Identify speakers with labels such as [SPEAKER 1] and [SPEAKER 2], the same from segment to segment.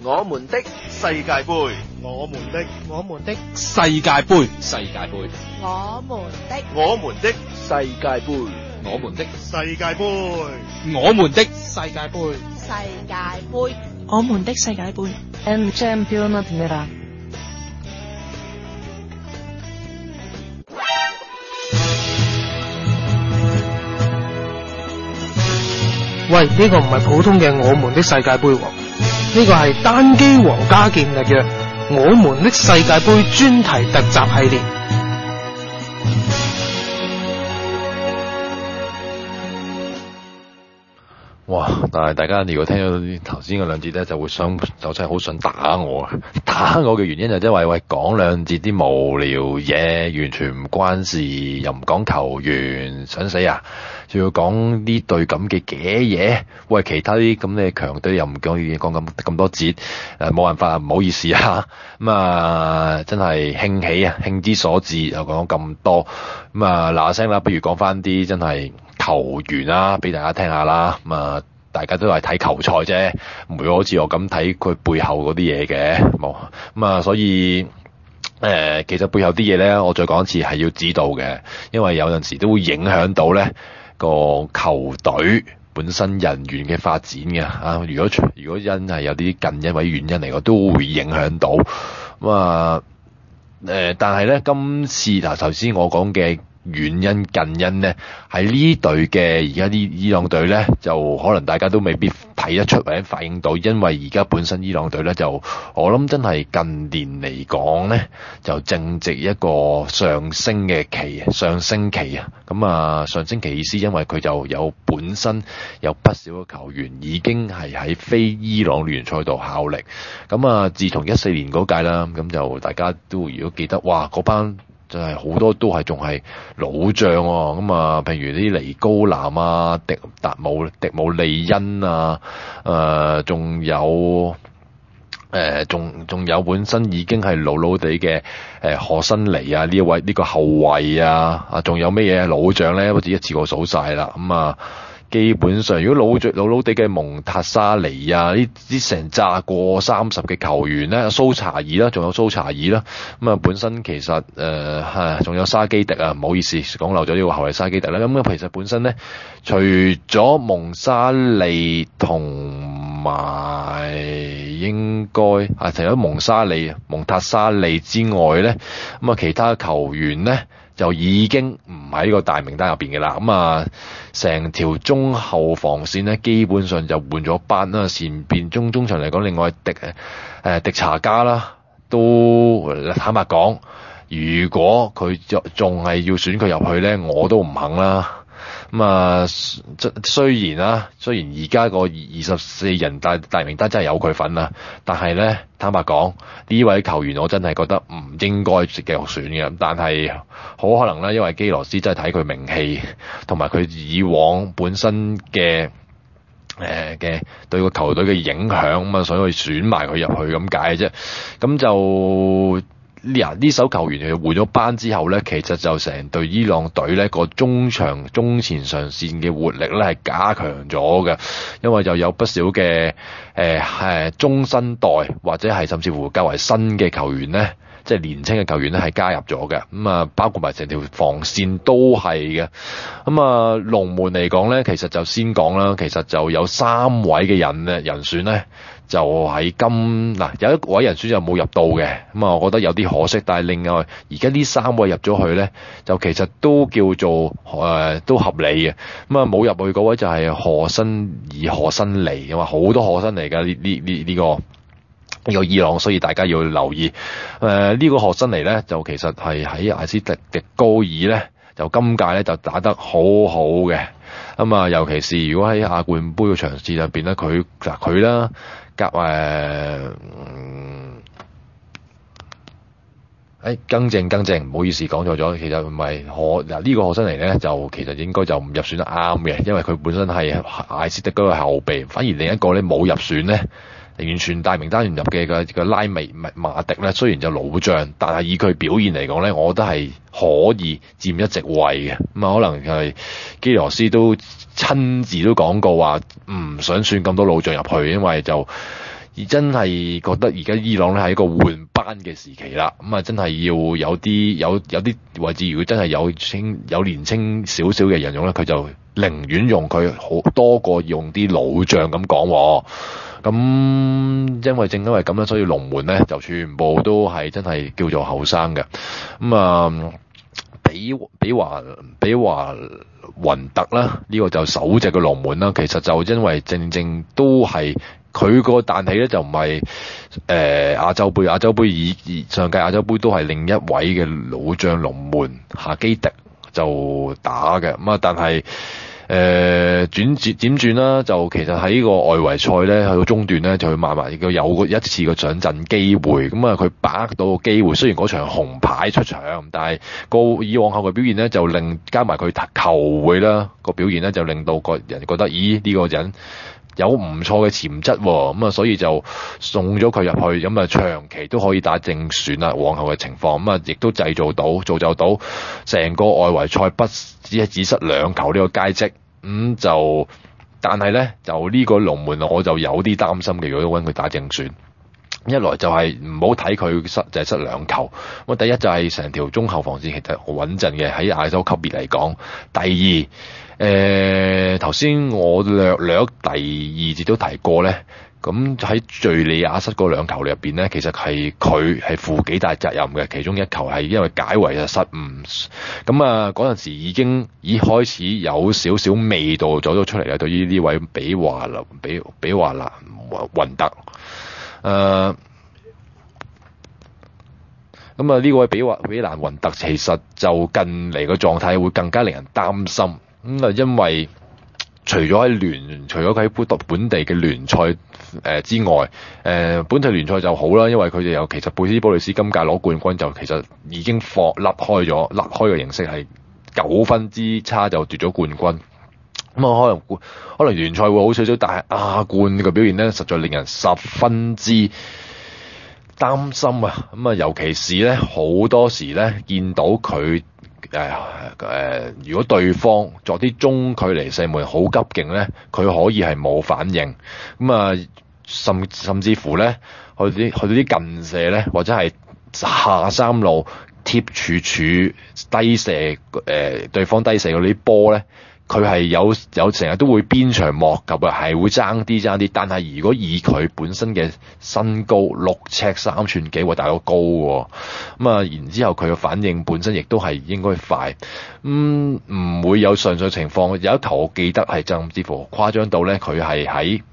[SPEAKER 1] 我們的世界盃，
[SPEAKER 2] 我們的
[SPEAKER 3] 世界盃，
[SPEAKER 1] 我們的世界盃，
[SPEAKER 3] 我們的
[SPEAKER 2] 世界盃，
[SPEAKER 3] 我們的世界盃，
[SPEAKER 4] 我們的世界盃。
[SPEAKER 5] El Campionat.
[SPEAKER 6] 喂，呢個唔係普通嘅我們的世界盃喎，呢個係單機皇家健力嘅我們的世界盃專題特集系列。
[SPEAKER 7] 哇！但係大家如果聽到頭先嗰兩節咧，就真係好想打我。打我嘅原因就因為講兩節啲無聊嘢，完全唔關事，又唔講球員，想死啊！仲要講呢隊咁嘅嘢，喂，其他啲咁嘅強隊又唔講咁多節，冇辦法，唔好意思啊。真係興起啊，興之所至又講咁多，嗱聲啦，不如講翻啲真係球員啦，俾大家聽下啦。大家都係睇球賽啫，唔會好似我咁睇佢背後嗰啲嘢嘅，冇。所以其實背後啲嘢咧，我再講一次係要知道嘅，因為有陣時都會影響到咧個球隊本身人員嘅發展嘅啊。如果因係有啲近因為原因嚟講，都會影響到。但係咧今次頭先我講嘅原因近因呢，喺呢隊嘅而家啲伊朗隊呢，就可能大家都未必睇得出或者反映到，因為而家本身伊朗隊呢，就我諗真係近年嚟講呢，就正值一個上升期啊。上升期意思，因為佢就有本身有不少嘅球員已經係喺非伊朗聯賽度效力。自從14年嗰屆啦，咁就大家都如果記得，哇嗰班就係好多都係仲係老將喎，譬如啲尼高南啊、迪姆利恩啊，仲有本身已經係老地嘅賀新尼啊，呢個後衛啊，仲有咩嘢老將咧？好似一次過數晒啦，基本上如果老地嘅蒙塔沙尼啊，呢啲成扎過30嘅球員咧，蘇查爾啦，仲有蘇查爾啦，本身其實仲有沙基迪啊，唔好意思講漏咗呢個後衛沙基迪啦。其實本身咧，除咗蒙沙利同埋應該除咗蒙塔沙利之外咧，其他球員咧就已經唔喺個大名單入邊嘅啦。成條中後防線咧，基本上就換咗班啦。前邊中場嚟講，另外迪查加啦，都坦白講，如果佢仲係要選佢入去咧，我都唔肯啦。雖然而家個24人大名單真係有佢份啦，但係咧坦白講，呢位球員我真係覺得唔應該繼續選嘅。但係好可能咧，因為基羅斯真係睇佢名氣同埋佢以往本身嘅對個球隊嘅影響所以選埋佢入去咁解啫。咁就呢手球員佢換咗班之後咧，其實就成隊伊朗隊咧個中前上線嘅活力咧係加強咗嘅，因為就有不少嘅中生代或者係甚至乎較為新嘅球員咧，即係年輕嘅球員咧係加入咗嘅。包括埋成條防線都係嘅。龍門嚟講咧，其實就先講啦，其實就有3位嘅人選咧。就喺有一位人選就冇入到嘅，我覺得有啲可惜。但係另外而家呢3位入咗去咧，就其實都叫做都合理嘅。冇入去嗰位就係賀新尼，好多賀新尼㗎呢個伊朗，所以大家要留意。呢個賀新尼咧，就其實係喺艾斯迪高爾咧，就今屆咧就打得好好嘅。尤其是如果喺亞冠杯嘅場次入邊咧，佢啦。更正，唔好意思講錯咗，其實唔係呢個賀新尼咧，就其實應該就唔入選得啱嘅，因為佢本身係艾斯迪嗰個後備，反而另一個咧冇入選咧，完全大名單唔入嘅個拉米馬迪咧，雖然就老將，但係以佢表現嚟講咧，我覺得係可以佔一席位嘅。可能係基羅斯都親自都講過話唔想選咁多老將入去，因為就真係覺得而家伊朗咧係一個換班嘅時期啦，咁啊真係要有啲位置，如果真係有年青少少嘅人用咧，佢就寧願用佢好多過用啲老將咁講。咁因為正因為咁樣，所以龍門咧就全部都係真係叫做後生嘅。咁啊，比華雲特啦，呢個就首隻嘅龍門啦。其實就因為正都係佢個彈起咧，就唔係亞洲杯上屆亞洲杯都係另一位嘅老將龍門夏基迪就打嘅。咁啊，但係轉啦，就其實喺個外圍賽咧，去到中段咧，就去慢慢有一次個上陣機會，咁啊佢把握到個機會，雖然嗰場紅牌出場，但係個以往後嘅表現咧，就令加埋佢球會啦個表現咧，就令到個人覺得，咦呢個人有唔錯嘅潛質，咁啊所以就送咗佢入去，咁啊長期都可以打正選啦。往後嘅情況，咁啊亦都造就到成個外圍賽不只失2球呢個佳績。但係咧就呢個龍門我就有啲擔心嘅，如果揾佢打正選，一來就係唔好睇佢失2球。咁第一就係成條中後防線其實好穩陣嘅，喺亞洲級別嚟講。第二，頭先我略第二節都提過咧。咁喺敘利亞失嗰2球入邊咧，其實係佢係負幾大責任嘅。其中1球係因為解圍嘅失誤。咁啊嗰陣時已經開始有少少味道走咗出嚟啦。對於呢位比華蘭雲特，咁啊呢位比蘭雲特其實就近嚟個狀態會更加令人擔心。咁啊因為除咗喺本地嘅聯賽之外，本地聯賽就好啦，因為佢哋其實貝斯波利斯今屆攞冠軍就其實已經甩開嘅形式係9分之差就奪咗冠軍。咁啊可能聯賽會好少少，但係亞冠嘅表現咧，實在令人十分之擔心啊！咁啊尤其是咧好多時咧見到佢。如果對方作啲中距離射門好急勁咧，佢可以係冇反應。咁啊，甚至乎咧，去到啲近射咧，或者係下三路貼柱低射，對方低射嗰啲波咧，佢係有成日都會邊長莫及啊，係會爭啲。但係如果以佢本身嘅身高6尺3寸幾，大佬高喎，咁啊，然之後佢嘅反應本身亦都係應該快，唔會有上述情況。有一球我記得係甚至乎誇張到咧，佢係喺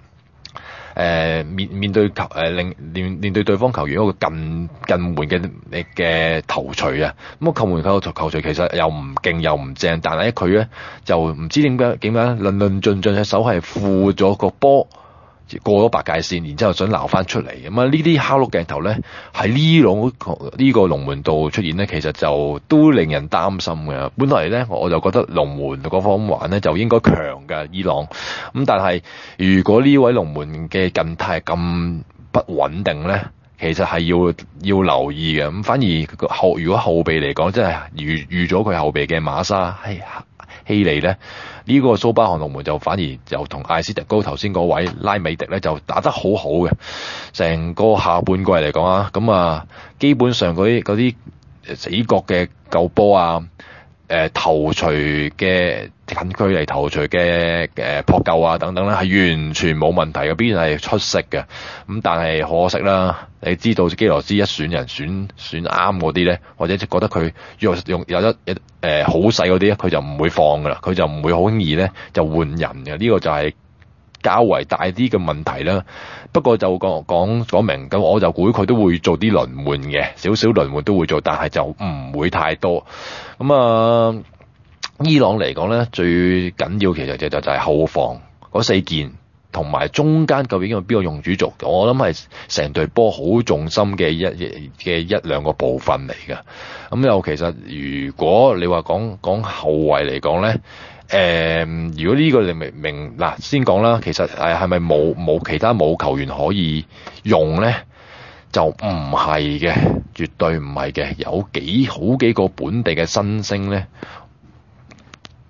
[SPEAKER 7] 面對對方球員一個近門嘅頭槌啊！咁啊，近門球槌其實又唔勁又唔正，但係佢咧就唔知點解論盡隻手係負咗個波過咗白界線，然之後想撈翻出嚟。咁啊，呢啲蝦碌鏡頭咧喺呢個龍門度出現咧，其實就都令人擔心嘅。本來咧我就覺得龍門嗰方玩咧就應該強嘅伊朗，咁但係如果呢位龍門嘅近態咁不穩定咧，其實係要留意嘅。咁反而如果後備嚟講，真係預咗佢後備嘅馬沙希利咧，呢個蘇巴汗龍門就反而就同艾斯特高頭先嗰位拉美迪咧就打得好好嘅。成個下半季嚟講啊，咁啊基本上嗰啲死角嘅救波啊，頭槌嘅近距離頭槌嘅撲救啊等等咧，係完全冇問題嘅，必然係出色嘅。咁但係可惜啦，你知道基羅斯一選人選啱嗰啲咧，或者覺得佢有得好細嗰啲咧，佢就唔會放噶啦，佢就唔會好輕易咧就換人嘅。呢個就係較為大啲嘅問題啦。不過就講明咁，我就估佢都會做啲輪換嘅，少少輪換都會做，但係就唔會太多。咁啊，伊朗嚟講咧，最緊要其實就係後防嗰4件，同埋中間究竟有邊個用主軸，我諗係成隊波好重心嘅一兩個部分嚟嘅。咁又其實如果你話講後衛嚟講咧，如果呢個你明嗱先講啦，其實係咪冇其他球員可以用咧？就唔係嘅，絕對唔係嘅。有好幾個本地嘅新星咧，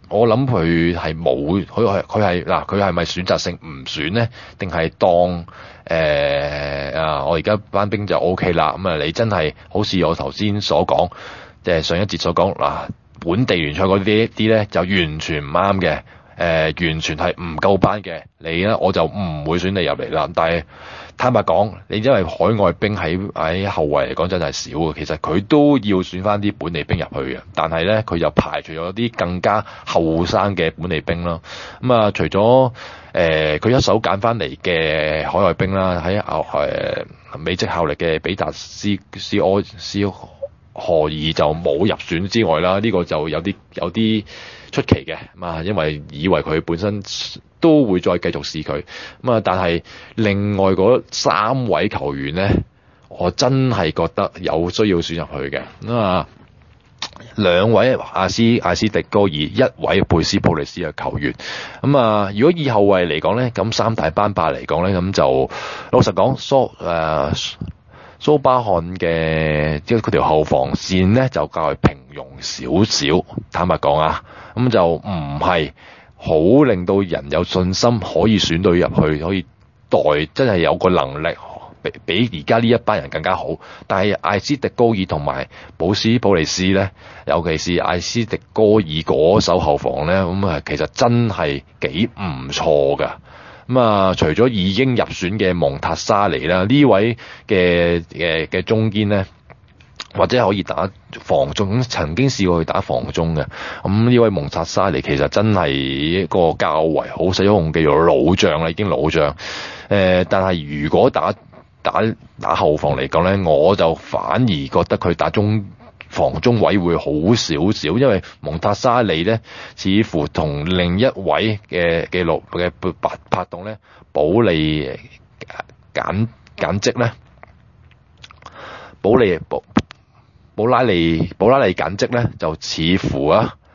[SPEAKER 7] 我諗佢係冇，佢係咪選擇性唔選咧？定係當我而家班兵就 O K 啦。咁啊，你真係好似我頭先所講，即係上一節所講嗱，本地聯賽嗰啲咧就完全唔啱嘅，完全係唔夠班嘅。你咧我就唔會選你入嚟啦。但係坦白講，你因為海外兵喺後衞嚟講真係少嘅，其實佢都要選翻啲本地兵入去嘅。但係咧，佢就排除咗啲更加後生嘅本地兵啦。咁啊，除咗佢一手揀翻嚟嘅海外兵啦，喺美職效力嘅比達斯荷爾就冇入選之外啦，呢個就有啲出奇嘅嘛，因為以為佢本身都會再繼續試佢咁啊，但係另外嗰3位球員咧，我真係覺得有需要選入去嘅咁啊。2位艾斯迪高爾，1位貝斯普利斯嘅球員咁啊。如果以後衛嚟講咧，咁3大班霸嚟講咧，咁就老實講蘇巴漢嘅即係佢條後防線咧就較為平庸少少，坦白講啊，咁就唔係好令到人有信心可以選到入去，可以代真係有個能力比而家呢一班人更加好。但係艾斯迪高爾同埋保斯普利斯咧，尤其是艾斯迪高爾嗰手後防咧，咁啊其實真係幾唔錯噶。咁啊，除咗已經入選嘅蒙塔沙尼啦，呢位嘅中堅咧，或者可以打防中，曾經試過去打防中嘅。咁呢位蒙塔沙尼其實真係一個較為好使用嘅老將啦，已經老將。但係如果打後防嚟講咧，我就反而覺得佢打防中位會好少少，因為蒙塔沙利咧，似乎同另一位嘅拍檔咧，保利簡積咧，保拉利簡積咧，就似乎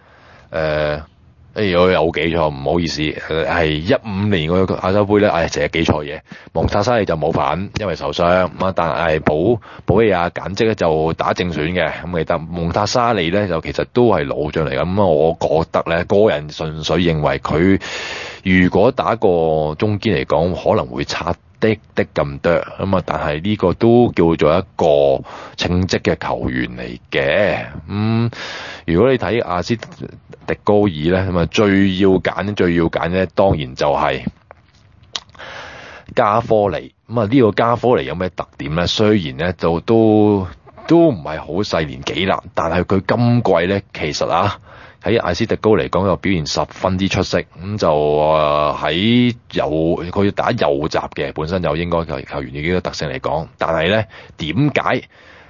[SPEAKER 7] 我有記錯，唔好意思，係15年嗰個亞洲杯咧，成日記錯嘢。蒙塔沙利就冇份，因為受傷咁，但係保利亞簡積咧就打正選嘅。咁記得蒙塔沙利咧就其實都係老將嚟嘅。咁我覺得咧，個人純粹認為佢如果打個中堅嚟講，可能會差啲咁多咁啊，但係呢個都叫做一個稱職嘅球員嚟嘅。如果你睇阿斯迪高爾咧，咁啊最要揀咧，當然就係加科尼。咁啊呢個加科尼有咩特點咧？雖然咧都唔係好細年紀啦，但係佢今季咧其實喺艾斯迪高嚟講又表現十分之出色。咁就喺佢打右閘嘅，本身就應該球員嘅特性嚟講。但係咧點解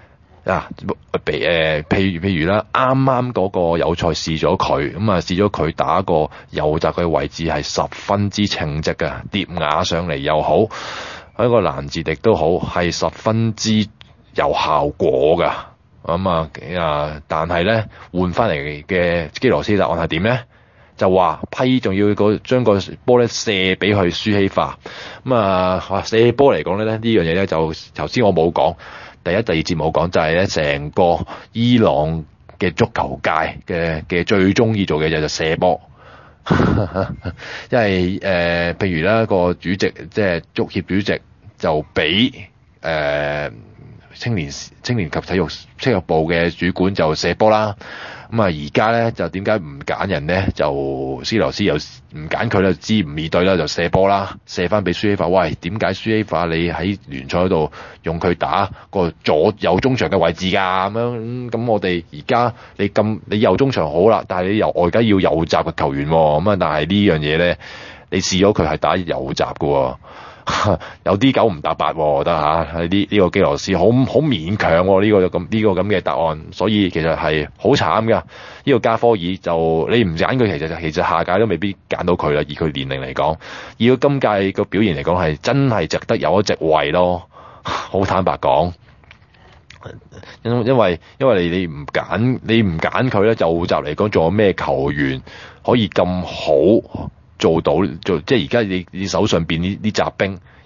[SPEAKER 7] 譬如啦，啱啱嗰個友賽試咗佢，試咗佢打個右閘嘅位置係十分之稱職嘅，疊瓦上嚟又好，喺個攔截力都好，係十分之有效果㗎。但係咧換翻嚟嘅基羅斯答案係點咧？就話仲要將個波咧射俾佢舒希化。射波嚟講咧呢樣嘢咧就頭先我冇講，第一、第二節冇講，就係咧成個伊朗嘅足球界嘅最中意做嘅嘢就射波。因為譬如啦個主席即係足協主席就俾青年及體育部嘅主管就射波啦。而家咧就點解唔揀人咧？就斯羅斯又唔揀佢啦，支吾以對啦，就射波啦，射翻俾舒希法。喂，點解舒希法你喺聯賽嗰度用佢打個右中場嘅位置㗎？咁我哋而家你右中場好啦，但係你我而家要右閘嘅球員喎。但係呢樣嘢咧，你試咗佢係打右閘嘅喎。有啲9唔搭8，我覺得呢個基羅斯好勉強喎，呢個咁嘅答案，所以其實係好慘噶。呢個加科爾就你唔揀佢，其實下屆都未必揀到佢啦。以佢年齡嚟講，以佢今屆個表現嚟講，係真係值得有一席位咯。好坦白講，因為你唔揀佢咧，就右閘嚟講，仲有咩球員可以咁好？做即係而家你手上邊呢啲雜兵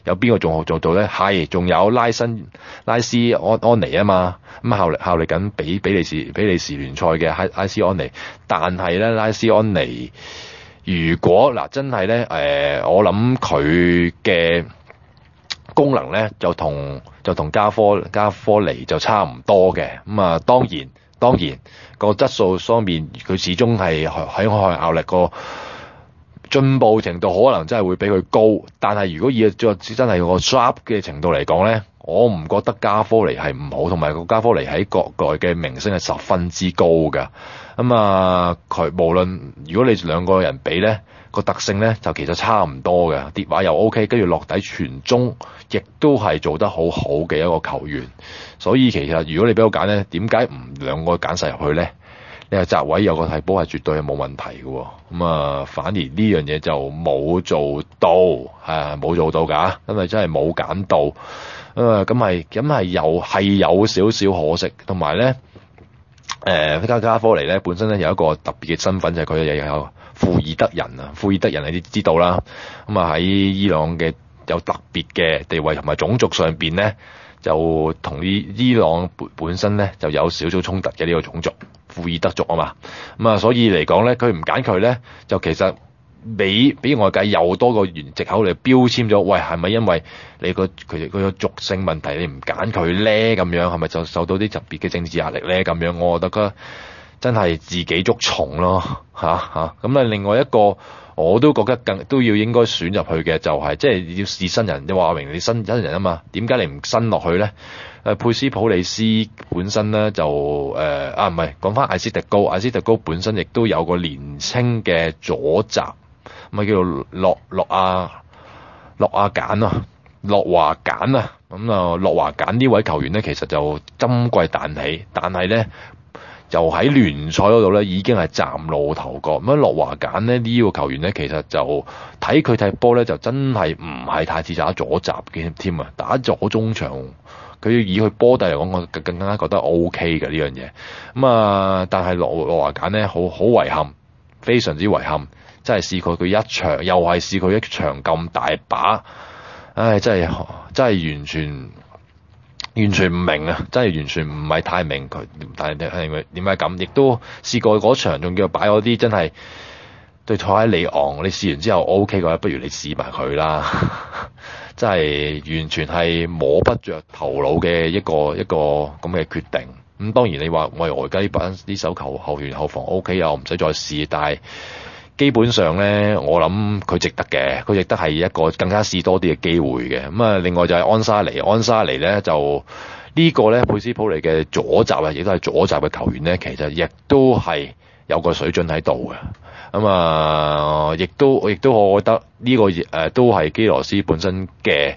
[SPEAKER 7] 有邊個仲做到咧？係仲有拉斯安尼啊嘛，咁效力緊比利時聯賽嘅拉斯安尼，但係咧拉斯安尼如果嗱真係咧我諗佢嘅功能咧就同加科尼就差唔多嘅，咁啊當然個質素方面佢始終係喺海外效力個進步程度可能真係會比佢高，但係如果以真係個 sharp 嘅程度嚟講咧，我唔覺得加科尼係唔好，同埋個加科尼喺國內嘅名聲係十分之高㗎。咁啊佢無論如果你兩個人比咧，個特性咧就其實差唔多嘅，跌位又 OK， 跟住落底傳中亦都係做得好好嘅一個球員。所以其實如果你俾我揀咧，點解唔兩個揀晒入去咧？你係閘位有個替補係絕對係冇問題嘅，咁啊反而呢樣嘢就冇做到，冇做到㗎，因為真係冇揀到，咁係有少少可惜，同埋咧加科尼咧本身咧有一個特別嘅身份，就係佢又有庫爾德人啊，庫爾德人你都知道啦，咁啊喺伊朗嘅有特別嘅地位同埋種族上邊咧，就同伊朗本身咧就有少少衝突嘅呢個種族。庫爾德族啊嘛，咁啊所以嚟講咧，佢唔揀佢咧，就其實俾外界又多個藉口嚟標籤咗，喂係咪因為你佢個族性問題你唔揀佢咧？咁樣係咪就受到啲特別嘅政治壓力咧？咁樣我覺得真係自己捉蟲咯，咁啊另外一個我都覺得都要應該選入去嘅就係即係要試新人，你話明你新人啊嘛，點解你唔新落去咧？佩斯普利斯本身咧就唔係講翻艾斯特高本身亦都有個年青嘅左閘，咪叫做諾華簡啊，咁啊諾華簡呢位球員咧其實就今季彈起，但係咧就喺聯賽嗰度咧已經係嶄露頭角。咁諾華簡咧呢個球員咧其實就睇佢踢波咧就真係唔係太似打左閘嘅添啊，打左中場。佢以佢波底嚟講，我更加覺得 OK 嘅呢樣嘢。咁啊，但係諾華簡咧，好遺憾，非常之遺憾，真係試過佢一場，又係試過一場咁大把，唉，真係完全唔明啊！真係完全唔係太明佢，但係點解咁？亦都試過嗰場，仲叫擺嗰啲真係對塞喺里昂，你試完之後 OK 嘅話，不如你試埋佢啦。真係完全係摸不着頭腦嘅一個咁嘅決定。咁當然你話我外加呢手後援後防 OK 啊，我唔使再試。但係基本上咧，我諗佢值得嘅，佢值得係一個更加試多啲嘅機會嘅。咁啊，另外就係安沙尼咧就呢個咧佩斯普利嘅左閘啊，亦都係左閘嘅球員咧，其實亦都係有個水準喺度嘅。咁啊，亦都我覺得呢個都係基羅斯本身嘅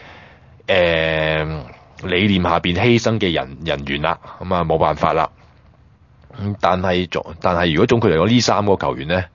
[SPEAKER 7] 理念下邊犧牲嘅人員啦。咁啊冇辦法啦。但係如果總括嚟講呢三個球員咧，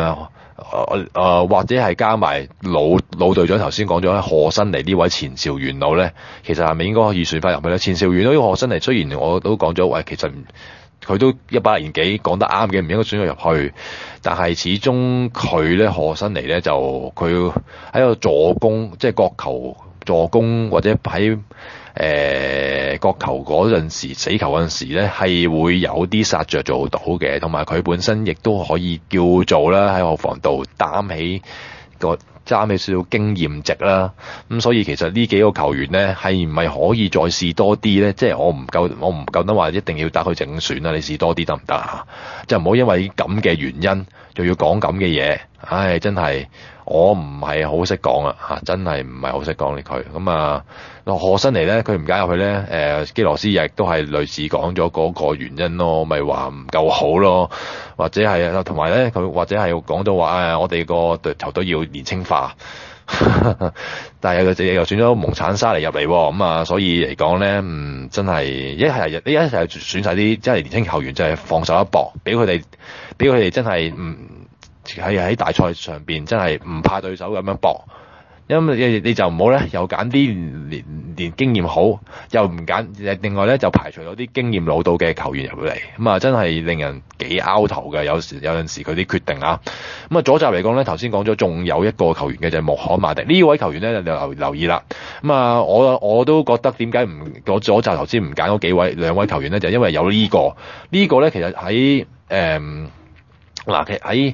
[SPEAKER 7] 或者係加埋老隊長頭先講咗賀新尼呢位前兆元老咧，其實係咪應該可以選翻入去咧？前兆元老呢個賀新尼雖然我都講咗，喂，其實佢都100年幾講得啱嘅，唔應該選咗入去。但係始終佢咧賀新尼咧就佢喺度助攻，即係角球助攻或者喺角球嗰陣時死球嗰陣時咧係會有啲殺着做到嘅，同埋佢本身亦都可以叫做啦喺後防度擔起少少經驗值啦。咁所以其實呢幾個球員咧係唔係可以再試多啲咧？即係我唔夠膽話一定要打佢正選啦，你試多啲得唔得啊？就唔好因為咁嘅原因就要講咁嘅嘢。唉，真係我唔係好識講啊嚇，真係唔係好識講佢。咁啊，賀新尼咧，佢唔加入去咧，基羅斯亦都係類似講咗嗰個原因咯，咪話唔夠好咯，或者係同埋咧，佢或者係講到話我哋個球隊要年青化，但係佢又選咗蒙產沙尼入嚟，咁啊，所以嚟講咧，真係一係選晒啲真係年青球員，真係放手一搏，俾佢哋真係喺大賽上邊真係唔怕對手咁樣搏，因為你就唔好咧，又揀啲連經驗好又唔揀，另外咧就排除咗啲經驗老到嘅球員入嚟，咁啊真係令人幾拗頭嘅。有陣時佢啲決定啊，咁啊左閘嚟講咧，頭先講咗仲有一個球員嘅就係穆罕馬迪呢位球員咧，就留意啦。咁啊我都覺得點解唔左閘頭先唔揀嗰兩位球員咧，就因為有呢個咧，其實喺喺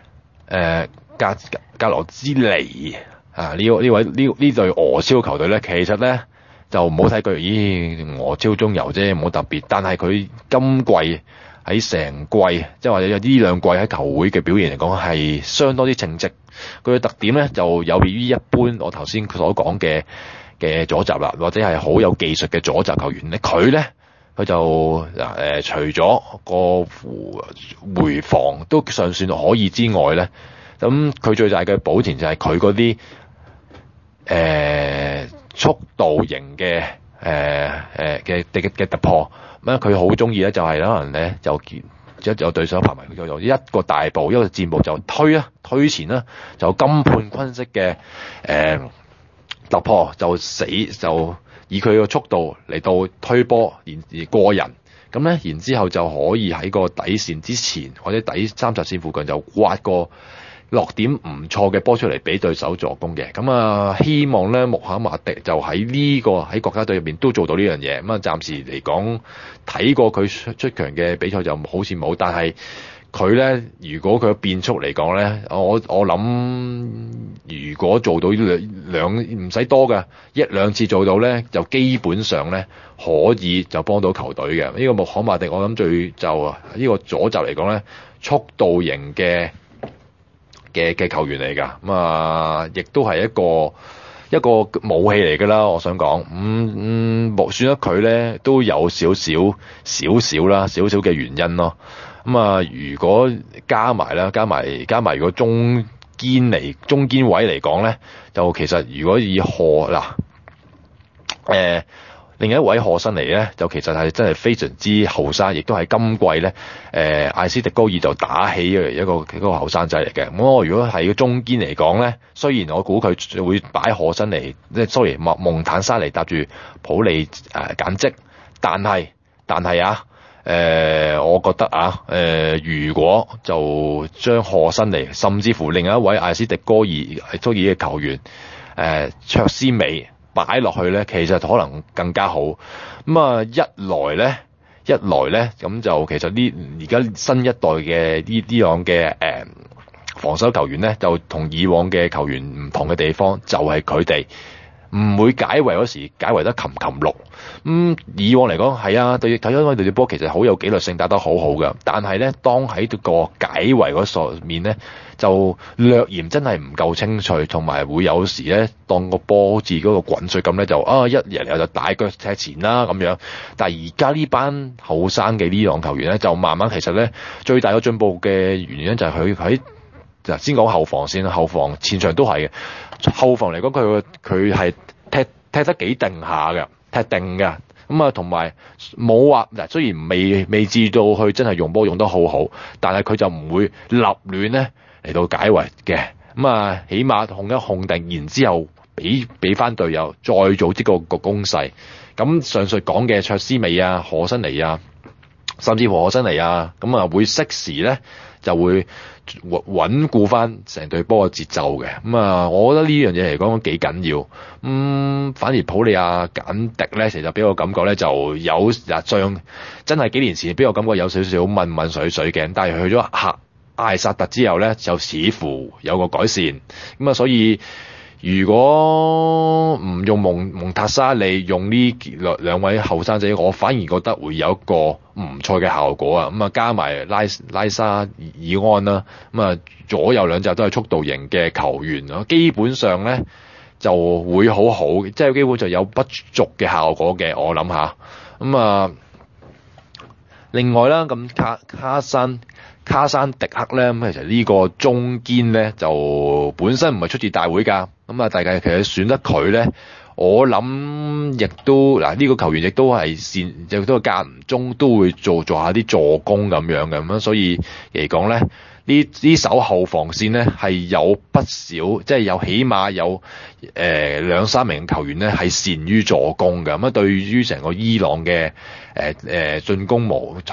[SPEAKER 7] 格羅茲尼啊呢隊俄超球隊咧，其實咧就唔好睇佢，俄超中游啫，冇特別。但係佢今季喺成季，即係或者有呢兩季喺球會嘅表現嚟講，係相當之稱職。佢嘅特點咧就有別於一般我頭先所講嘅左閘啦，或者係好有技術嘅左閘球員咧，佢就除咗個回防都尚算可以之外咧，咁佢最大嘅保存就係佢嗰啲速度型嘅突破。咁佢好中意咧，就係可能咧就有對手拍埋佢，就一個大步一個箭步就推前啦，就金判坤式嘅突破就以佢個速度嚟到推波而過人，咁咧然之後就可以喺個底線之前或者底30線附近就刮個落點唔錯嘅波出嚟俾對手助攻嘅。咁啊希望咧穆罕馬迪就喺國家隊入邊都做到呢樣嘢。咁啊暫時嚟講睇過佢出場嘅比賽就好似冇，但係佢咧如果佢變速嚟講咧，我諗如果做到兩唔使多嘅1-2次做到咧，就基本上咧可以就幫到球隊嘅。呢個穆罕馬迪我諗呢個左閘嚟講咧，速度型嘅球員嚟㗎。咁啊亦都係一個武器嚟㗎啦。我想講算得佢咧都有少少嘅原因咯。咁啊，如果加埋，如果中堅位嚟講咧，就其實如果以另一位賀新尼咧，就其實係真係非常之後生，亦都係今季咧艾斯迪高爾就打起嘅一個後生仔嚟嘅。咁我如果係個中堅嚟講咧，雖然我估佢會擺賀新尼，蒙坦沙尼搭住普利簡積，但係啊。我覺得如果就將賀新尼，甚至乎另一位艾斯迪高爾嘅球員卓斯美擺落去咧，其實可能更加好。咁啊，一來咧，咁就其實而家新一代嘅呢樣嘅防守球員咧，就同以往嘅球員唔同嘅地方，就係佢哋唔會解圍嗰時解圍得琴六。以往嚟講係啊，睇咗對波其實好有紀律性，打得好好嘅。但係咧，當喺個解圍嗰上面咧，就略嫌真係唔夠清脆，同埋會有時咧當個波好似嗰個滾水咁咧，就一贏又就大腳踢前啦咁樣。但係而家呢班後生嘅呢樣球員咧，就慢慢其實咧最大嘅進步嘅原因就係佢喺先講後防先，後防前場都係嘅。後防嚟講，佢係踢得幾定下嘅。踢定㗎，咁啊同埋冇話嗱，雖然未至到去真係用波用得好好，但係佢就唔會立亂咧嚟到解圍嘅。咁啊，起碼控定，然之後俾翻隊友再組織個攻勢。咁上述講嘅卓斯美啊、賀新尼啊，甚至乎賀新尼啊，咁啊會適時咧就會穩固翻成隊波嘅節奏嘅。咁啊，我覺得呢樣嘢嚟講幾緊要。反而普利亞簡迪咧，其實俾我感覺咧就有真係幾年前俾我感覺有少少問水水嘅，但係去咗艾薩特之後咧，就似乎有個改善。咁啊，所以如果唔用蒙塔沙利，用呢兩位後生仔，我反而覺得會有一個唔錯嘅效果啊！咁啊，加埋拉沙爾安啦，咁啊左右兩隻都係速度型嘅球員咯，基本上咧就會好好，即係基本就有不俗嘅效果嘅，我諗下。咁啊，另外啦，咁卡山迪克咧，咁其實呢個中堅咧就本身唔係出自大會㗎，咁啊，大家其實選得佢咧，我諗亦都呢個球員亦都係亦都係間唔中都會做下啲助攻咁樣嘅，咁所以嚟講咧， 呢手後防線咧係有不少，即係有起碼有2-3名球員咧係善於助攻嘅。咁對於成個伊朗嘅進攻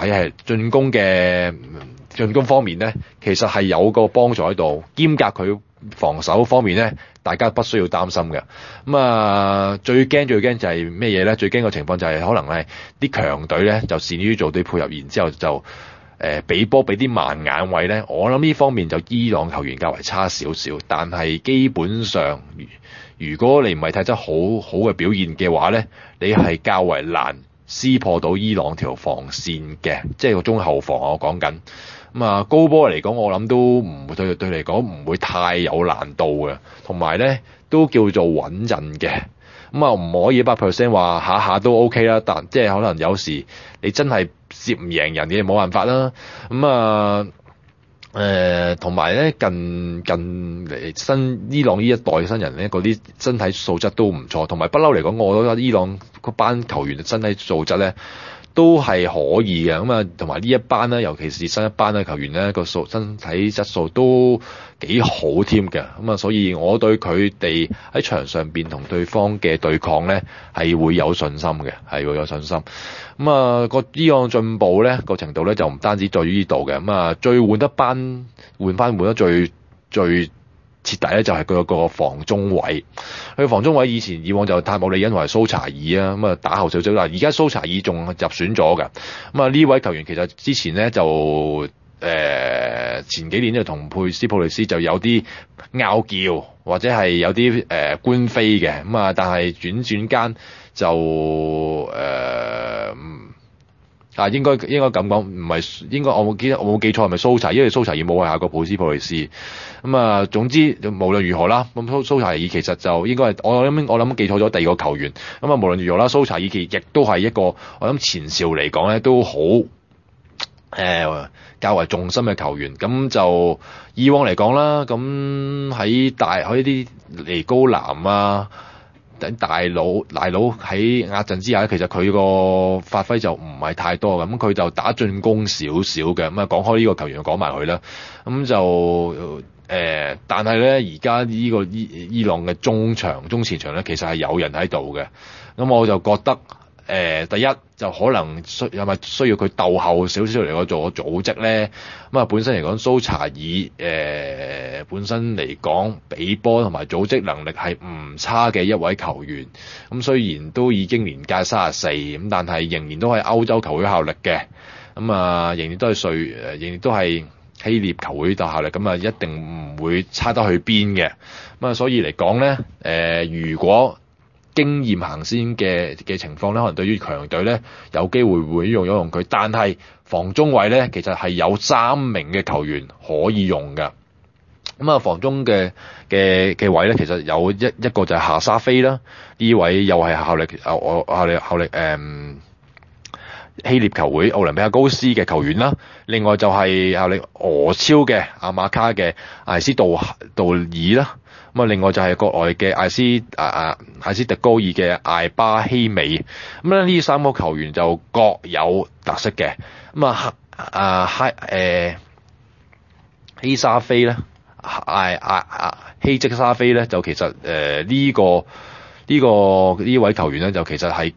[SPEAKER 7] 進攻方面咧，其實係有個幫助喺度，兼夾佢防守方面咧，大家不需要擔心嘅。最驚就係咩嘢咧？最驚嘅情況就係可能係啲強隊咧就善於做啲配合，然之後就俾波俾啲慢眼位咧。我諗呢方面就伊朗球員較為差少少，但係基本上如果你唔係睇得好嘅表現嘅話咧，你係較為難撕破到伊朗條防線嘅，即係個中後防我講緊。高波嚟講，我諗都唔會對嚟講唔會太有難度嘅，同埋咧都叫做穩陣嘅。唔可以100%話下下都 OK 啦，但即係可能有時你真係接唔贏人嘅冇辦法啦。同埋咧近嚟伊朗呢一代新人咧，嗰啲身體素質都唔錯，同埋不嬲嚟講，我覺得伊朗嗰班球員嘅身體素質咧都係可以嘅。同埋呢一班咧，尤其是新一班嘅球員咧，個身體質素都幾好添嘅。所以我對佢哋喺場上邊同對方嘅對抗咧係會有信心嘅，係會有信心。個伊朗進步咧個程度咧就唔單止在於呢度嘅。最換得最徹底咧就係佢個防中位。佢防中位以往就泰姆利恩同埋蘇查爾啊，打後少少啦。而家蘇查爾仲入選咗㗎。呢位球員其實之前咧就前幾年就同佩斯普利斯就有啲拗撬，或者係有啲官非嘅。但係轉間就應該咁講，唔係應該我冇記錯係咪蘇查爾？因為蘇查爾冇下過佩斯普利斯。總之無論如何啦，咁蘇查爾其實就應該係我諗記錯咗第二個球員。無論如何啦，蘇查爾亦都係一個我諗前兆嚟講咧都好較為重心嘅球員。咁就以往嚟講啦，咁喺啲尼高南啊，大佬喺壓陣之下，其實佢個發揮就唔係太多，咁佢就打進攻少少嘅。講開呢個球員講埋佢啦，咁就但係咧而家呢個伊朗嘅中前場咧，其實係有人喺度嘅。咁我就覺得第一就可能需要佢鬥後少少嚟做個組織咧。本身嚟講蘇查爾本身嚟講俾波同埋組織能力係唔差嘅一位球員。咁雖然都已經年屆34，咁但係仍然都係歐洲球會效力嘅。仍然都係希臘球會鬥效力，咁一定唔會差得去邊嘅。所以嚟講咧，如果經驗行先嘅情況咧，可能對於強隊咧有機會會用佢，但係防中位咧其實係有3名嘅球員可以用㗎。防中嘅位咧，其實有一個就係夏沙菲啦，呢位又係效力希臘球會奧林比亞高斯嘅球員啦。另外就係效力俄超嘅阿馬卡嘅艾斯杜爾啦。另外就係國內嘅艾斯迪高爾嘅艾巴希美。呢3個球員就各有特色嘅。希沙菲咧，希積沙菲咧，就其實呢位球員咧，就其實係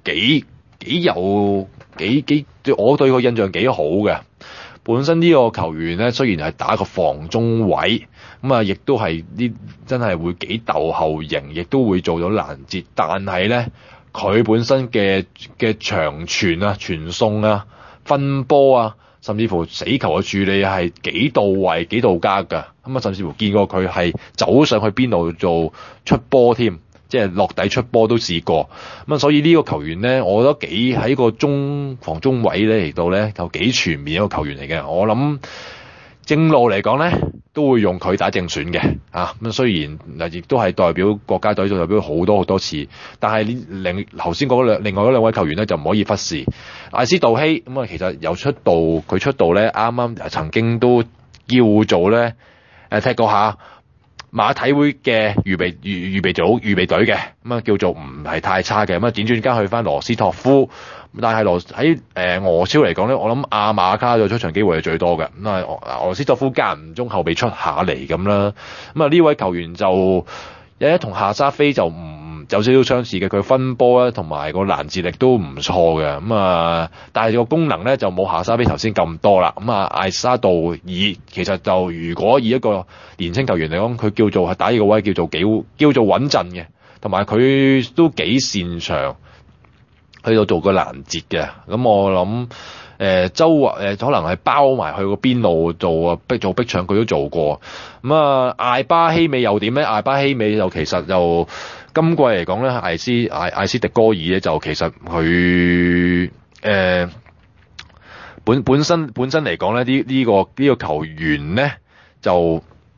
[SPEAKER 7] 我對佢印象幾好嘅。本身呢個球員咧，雖然係打個防中位，亦都係真係會幾鬥後型，亦都會做到攔截，但係咧佢本身嘅長傳啊、傳送啊、分波啊，甚至乎死球嘅處理係幾到位、幾到家㗎。甚至乎見過佢係走上去邊度做出波添，即係落底出波都試過。所以呢個球員咧，我覺得幾喺個防中位咧嚟到咧，就幾全面一個球員嚟嘅。我諗正路嚟講咧，都會用佢打正選嘅。雖然亦都係代表國家隊，代表好多次，但係頭先講另外嗰2位球員咧就唔可以忽視。艾斯杜希其實佢出道咧，啱啱曾經都叫做咧踢過下馬體會嘅預備隊嘅，咁啊叫做唔係太差嘅，咁啊輾轉間去翻羅斯托夫，但係喺俄超嚟講咧，我諗阿馬卡嘅出場機會係最多嘅，咁啊俄羅斯托夫間唔中後備出下嚟咁啦，咁啊呢位球員就一同夏沙菲就有少少相似嘅，佢分波咧同埋個攔截力都唔錯嘅，咁啊但係個功能咧就冇夏沙菲頭先咁多啦，咁啊艾沙道爾其實就如果以一個年輕球員嚟講，佢叫做係打呢個位叫做穩陣嘅，同埋佢都幾擅長去到做個攔截嘅，咁我諗周圍可能係包埋去個邊路做逼搶，佢都做過。咁啊艾巴希美又點咧？艾巴希美就其實就今季嚟講咧，艾斯迪哥爾咧就其實佢本身嚟講咧，呢個球員咧就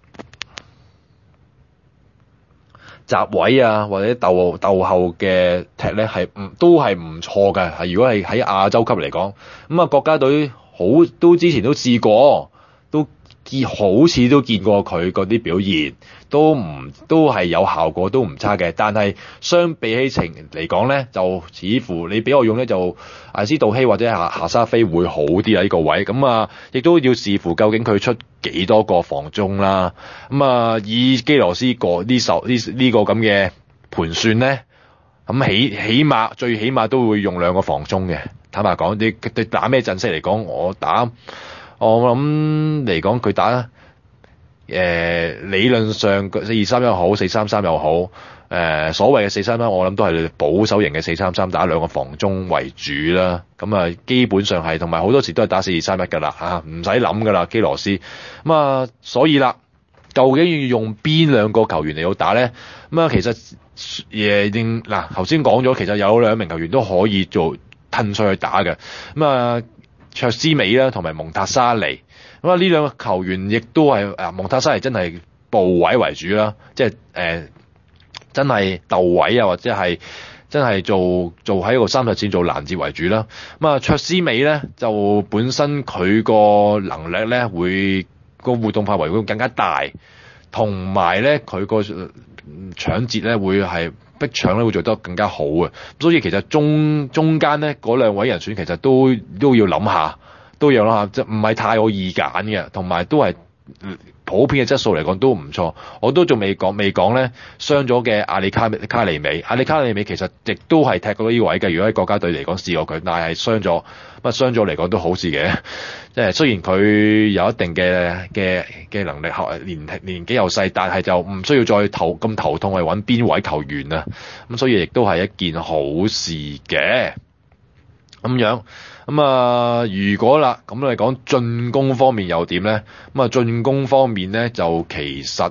[SPEAKER 7] 閘位啊或者鬥後嘅踢咧都係唔錯嘅，係如果係喺亞洲級嚟講，咁啊國家隊都之前都試過，好似都見過佢嗰啲表現，都係有效果，都唔差嘅。但係相比起情嚟講咧，就似乎你俾我用咧，就艾斯道希或者夏沙菲會好啲啊呢個位。咁啊，亦都要視乎究竟佢出幾多個防中啦。咁啊，以基羅斯呢個咁嘅盤算咧，咁最起碼都會用2個防中嘅。坦白講，你對打咩陣式嚟講，我諗嚟講佢打理論上4-2-3又好4-3-3又好，所謂嘅4-3-3我諗都係保守型嘅4-3-3，打2個防中為主啦。咁啊基本上係，同埋好多時都係打4-2-3-1噶啦嚇，唔使諗噶啦基羅斯。咁啊所以啦，究竟要用邊2個球員嚟到打咧？咁啊其實頭先講咗，其實有2名球員都可以做褪出去打嘅。咁啊卓斯美啦，同埋蒙塔沙尼，咁啊呢2個球員亦都係蒙塔沙尼真係部位為主啦，即係真係鬥位啊，或者係真係做喺個3條線做攔截為主啦。咁啊卓斯美咧就本身佢個能力咧會個活動範圍會更加大，同埋咧佢個搶截咧會係逼搶咧會做得更加好嘅，所以其實中間咧嗰2位人選其實都要諗下，即係唔係太過易揀嘅，同埋都係普遍嘅質素嚟講都唔錯。我都仲未講咧傷咗嘅阿里卡尼美其實亦都係踢過呢個位嘅，如果喺國家隊嚟講試過佢，但係傷咗嚟講都好事嘅。即係雖然佢有一定嘅能力，年紀又細，但係就唔需要再咁頭痛去揾邊位球員啊。咁所以亦都係一件好事嘅。咁樣咁啊，如果啦咁嚟講進攻方面又點咧？咁啊進攻方面咧就其實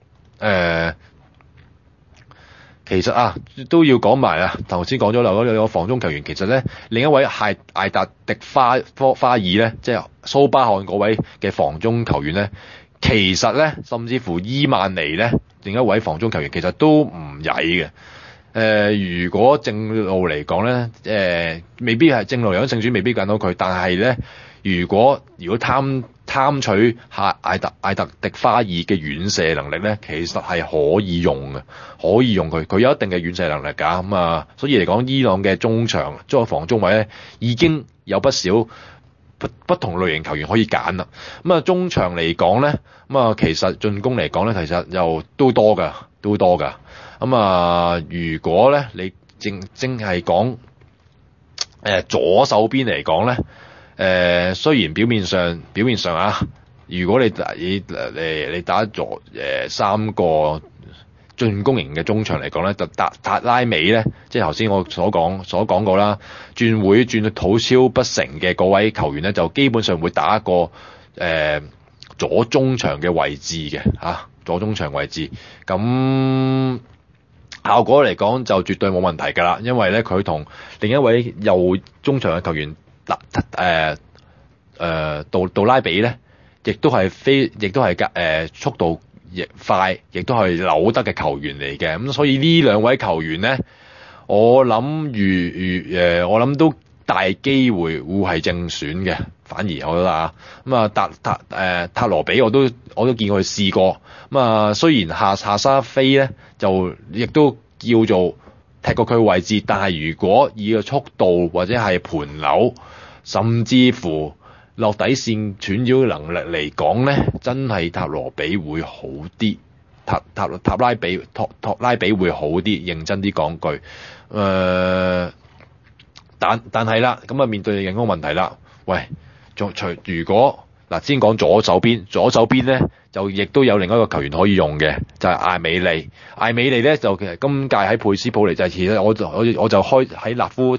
[SPEAKER 7] 都要講埋啊！頭先講咗啦，有個防中球員，其實咧另一位係艾達迪花爾咧，即係蘇巴漢嗰位嘅防中球員咧，其實咧甚至乎伊曼尼咧，另一位防中球員其實都唔曳嘅。如果正路嚟講咧，未必係正路有勝選，未必揀到佢，但係咧，如果貪取下艾特迪花爾嘅遠射能力咧，其實係可以用嘅，可以用佢有一定嘅遠射能力㗎。咁啊，所以嚟講，伊朗嘅中場防中位咧已經有不少不同類型球員可以揀啦。咁啊，中場嚟講咧，咁啊其實進攻嚟講咧，其實又都多㗎。咁啊，如果咧你正係講左手邊嚟講咧。雖然表面上啊，如果你打咗3個進攻型嘅中場嚟講咧，就塔拉美咧，即係頭先我所講過啦，轉土超不成嘅嗰位球員咧，就基本上會打一個左中場嘅位置嘅左中場位置，咁效果嚟講就絕對冇問題㗎啦，因為咧佢同另一位右中場嘅球員。杜拉比咧，亦都係速度亦快，亦都係扭得嘅球員嚟嘅。咁所以呢2位球員咧，我諗都大機會會係正選嘅。 反而我覺得啊，咁啊塔羅比我都見過佢試過，咁啊雖然下沙飛咧就亦都叫做踢過佢位置，但係如果以個速度或者係盤扭，甚至乎落底線斷擾能力嚟講咧，真係塔羅比會好啲，塔拉比會好啲，認真啲講句，但係啦，咁啊面對另一個問題啦，喂，如果嗱先講左手邊咧就亦都有另一個球員可以用嘅，就係艾美利咧就其實今屆喺佩斯普利就其實我就開喺納夫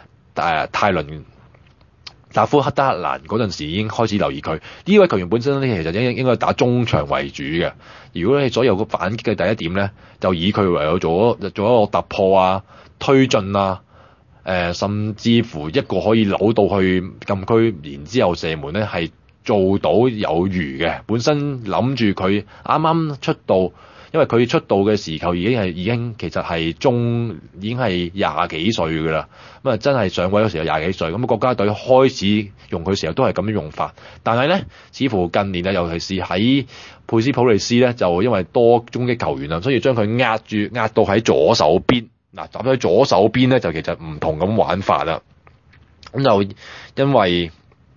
[SPEAKER 7] 克德蘭嗰陣時已經開始留意佢呢位球員本身咧，其實應該打中場為主嘅。如果你所有個反擊嘅第一點咧，就以佢為有做一個突破啊、推進啊。甚至乎一個可以扭到去禁區，然之後射門咧，係做到有餘嘅。本身諗住佢啱啱出道，因為佢出道嘅時候已經其實係已經係廿幾歲㗎啦。咁啊，真係上位嗰時候廿幾歲，咁國家隊開始用佢時候都係咁樣用法。但係咧，似乎近年啊，尤其是喺佩斯普利斯咧，就因為多中擊球員啊，所以將佢壓到喺左手邊。嗱，站喺左手邊咧，就其實唔同咁玩法啦。咁就因為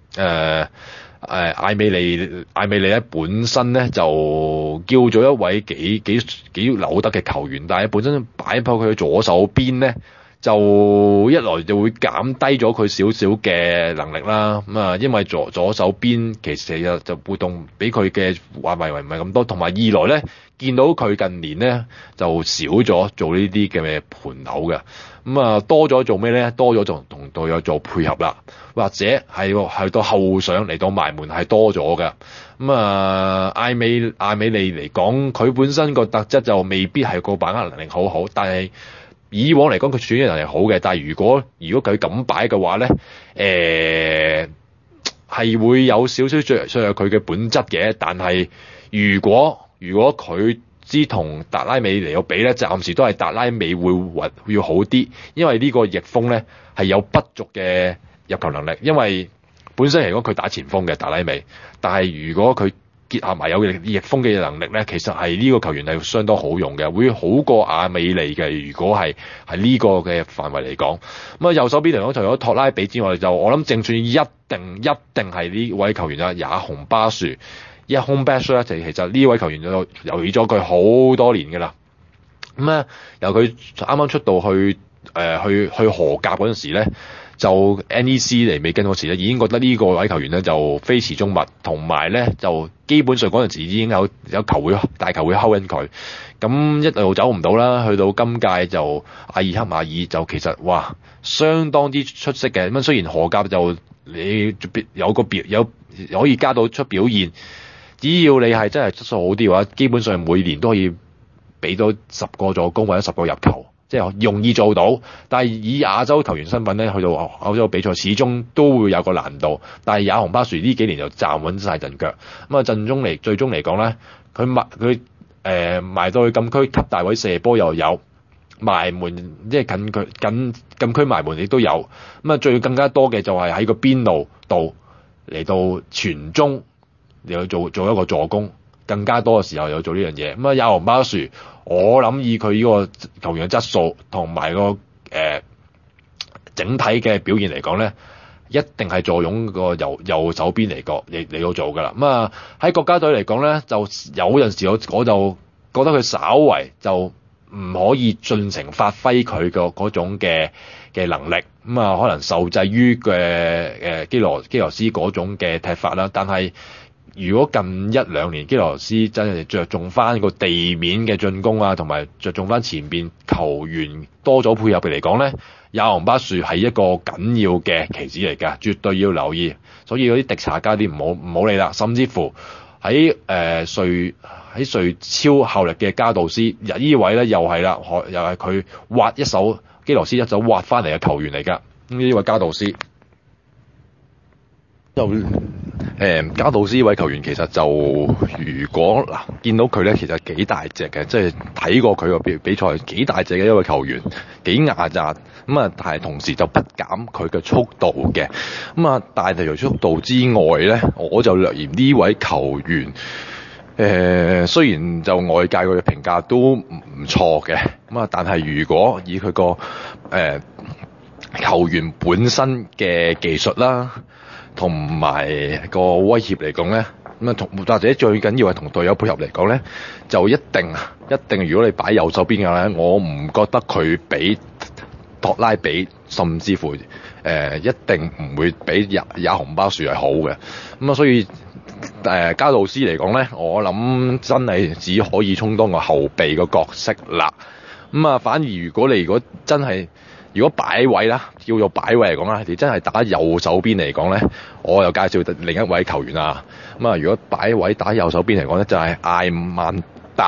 [SPEAKER 7] 艾美利咧本身咧就叫做一位幾扭得嘅球員，但係本身擺喺佢嘅左手邊咧，就一來就會減低咗佢少少嘅能力啦。咁啊，因為左手邊其實就活動比佢嘅範圍唔係咁多，同埋二來咧見到佢近年咧就少咗做呢啲嘅盤扭嘅。咁啊，多咗做咩咧？多咗就同隊友做配合啦，或者係到後上嚟到埋門係多咗嘅。咁啊，艾美利嚟講，佢本身個特質就未必係個把握能力好好，但係以往嚟講佢處理能力好嘅。但係如果佢咁擺嘅話咧，係會有少少削弱佢嘅本質嘅。但係如果佢同達拉美嚟到比咧，暫時都係達拉美會要好啲，因為呢個翼鋒咧係有不足嘅入球能力，因為本身嚟講佢打前鋒嘅達拉美，但係如果佢結合埋有翼鋒嘅能力咧，其實係呢個球員係相當好用嘅，會好過亞美利嘅。如果係呢個嘅範圍嚟講，咁啊右手邊嚟講，除咗托拉比之外，就我諗正選一定係呢位球員啊，也紅巴樹。home bash 咧，其實呢位球員就留意咗佢好多年㗎啦。咁咧，由佢啱啱出道去荷甲嗰陣時咧，就 NEC 嚟未跟嗰時咧，已經覺得呢個位球員咧就非池中物，同埋咧就基本上嗰陣時已經有大球會睺緊佢。咁一路走唔到啦，去到今屆就阿爾克馬爾就其實哇相當之出色嘅。咁雖然荷甲就你有可以加到出表現。只要你係真係質素好啲嘅話，基本上每年都可以俾到10個助攻或者10個入球，即係容易做到。但係以亞洲球員身份咧，去到歐洲比賽始終都會有個難度。但係也紅巴樹呢幾年就站穩晒陣腳。咁啊陣中最終嚟講咧，佢埋到去禁區級大位射波又有埋門，即係禁區埋門亦都有。咁啊最更加多嘅就係喺個邊路度嚟到傳中。又做一個助攻，更加多嘅時候又做呢樣嘢。咁啊，也紅巴樹，我諗以佢呢個球員嘅質素同埋個整體嘅表現嚟講咧，一定係坐擁個右手邊嚟到做㗎啦。咁啊喺國家隊嚟講咧，就有陣時我就覺得佢稍為就唔可以盡情發揮佢個嗰種嘅能力。咁啊，可能受制於嘅基羅斯嗰種嘅踢法啦，但係。如果近1-2年基羅斯真係着重翻個地面嘅進攻啊，同埋着重翻前邊球員多咗配合嚟講咧，也紅巴樹係一個緊要嘅棋子嚟㗎，絕對要留意。所以嗰啲迪查加啲唔好理啦，甚至乎喺瑞超效力嘅加道斯呢位咧又係啦，又係佢挖一手基羅斯一手挖翻嚟嘅球員嚟㗎。呢位加道斯就加道斯呢位球員其實就如果嗱見到佢咧，其實幾大隻嘅，即係睇過佢個比賽幾大隻嘅一位球員，幾壓榨咁啊！但係同時就不減佢嘅速度嘅咁啊！但係除速度之外咧，我就略嫌呢位球員雖然就外界佢嘅評價都唔錯嘅咁啊，但係如果以佢個球員本身嘅技術啦，同埋個威脅嚟講咧，咁啊或者最緊要係同隊友配合嚟講咧，就一定如果你擺右手邊嘅咧，我唔覺得佢比托拉比甚至乎一定唔會比也紅巴樹係好嘅。咁啊，所以加道斯嚟講咧，我諗真係只可以充當個後備個角色啦。咁啊，反而如果真係如果擺位啦，叫做擺位嚟講啦，你真係打右手邊嚟講咧，我又介紹另一位球員啊。咁啊，如果擺位打右手邊嚟講咧，就係艾曼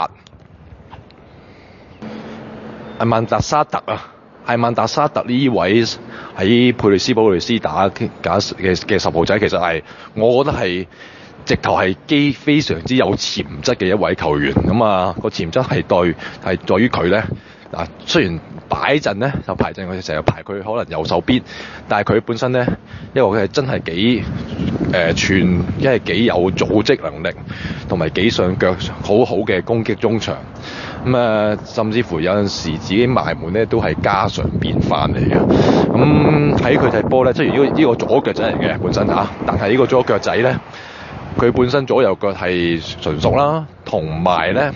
[SPEAKER 7] 達沙特啊。艾曼達沙特呢位喺佩雷斯堡雷斯打嘅10號仔，其實係我覺得係直頭係非常之有潛質嘅一位球員。咁啊，個潛質係在於佢咧。嗱，雖然擺陣咧就排陣，佢成日排佢可能右手邊，但係佢本身咧，因為佢係真係幾因為幾有組織能力，同埋幾上腳好好嘅攻擊中場。咁啊，甚至乎有陣時自己埋門咧都係家常便飯嚟嘅。咁睇佢踢波咧，即係呢個左腳仔嚟嘅本身嚇，但係呢個左腳仔咧，佢本身左右腳係純熟啦，同埋咧。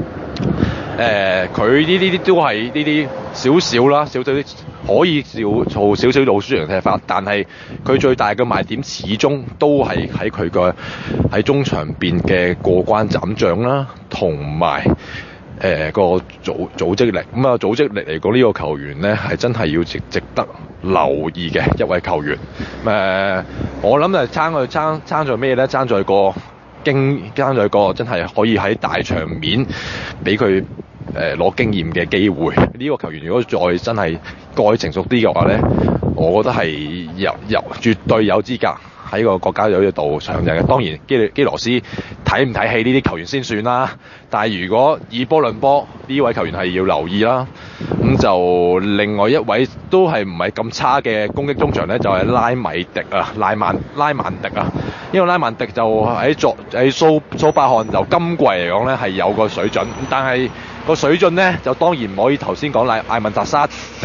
[SPEAKER 7] 佢呢啲都係呢啲少少啲可以做少少老輸贏踢法，但係佢最大嘅賣點始終都係喺佢個喺中場邊嘅過關斬將啦，同埋個組織力。咁啊，組織力嚟講呢個球員咧係真係要值得留意嘅一位球員。我諗就爭在咩咧？爭在個真係可以喺大場面俾佢攞經驗嘅機會。呢個球員如果再真係再成熟啲嘅話咧，我覺得係絕對有資格喺個國家隊度上陣嘅。當然基羅斯睇唔睇戲呢啲球員先算啦。但係如果以波論波，呢位球員係要留意啦。咁就另外一位都係唔係咁差嘅攻擊中場咧，就係拉曼迪啊。因為拉曼迪就喺蘇巴漢就今季嚟講咧係有個水準，但係個水準咧就當然唔可以頭先講艾曼達沙特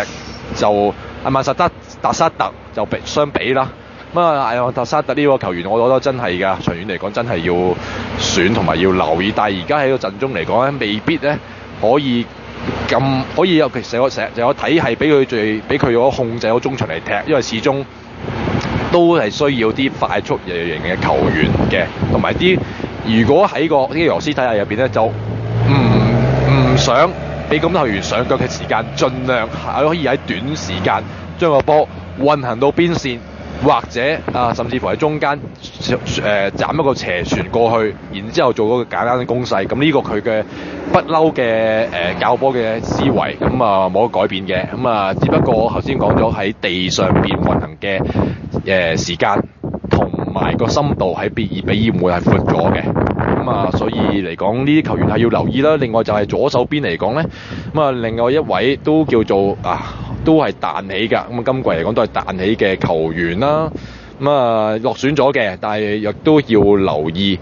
[SPEAKER 7] 就相比啦。咁啊，艾曼達沙特呢個球員，我覺得真係㗎，長遠嚟講真係要選同埋要留意。但係而家喺個陣中嚟講咧，未必咧可以有其實有體系俾佢有控制到中場嚟踢，因為始終都係需要啲快速型嘅球員嘅，同埋啲如果喺個基羅斯體系入邊咧，就唔想俾咁多球員上腳嘅時間，盡量可以喺短時間將個波運行到邊線。或者甚至乎喺中間斬一個斜傳過去，然之後做嗰個簡單嘅攻勢。咁呢個佢嘅不嬲嘅教波嘅思維，咁冇得改變嘅。咁只不過我頭先講咗喺地上邊運行嘅時間同埋個深度喺比以往係闊咗嘅。咁所以嚟講呢啲球員係要留意啦。另外就係左手邊嚟講咧，另外一位都叫做都係彈起㗎，咁今季嚟講都係彈起嘅球員啦。落選咗嘅，但係亦都要留意。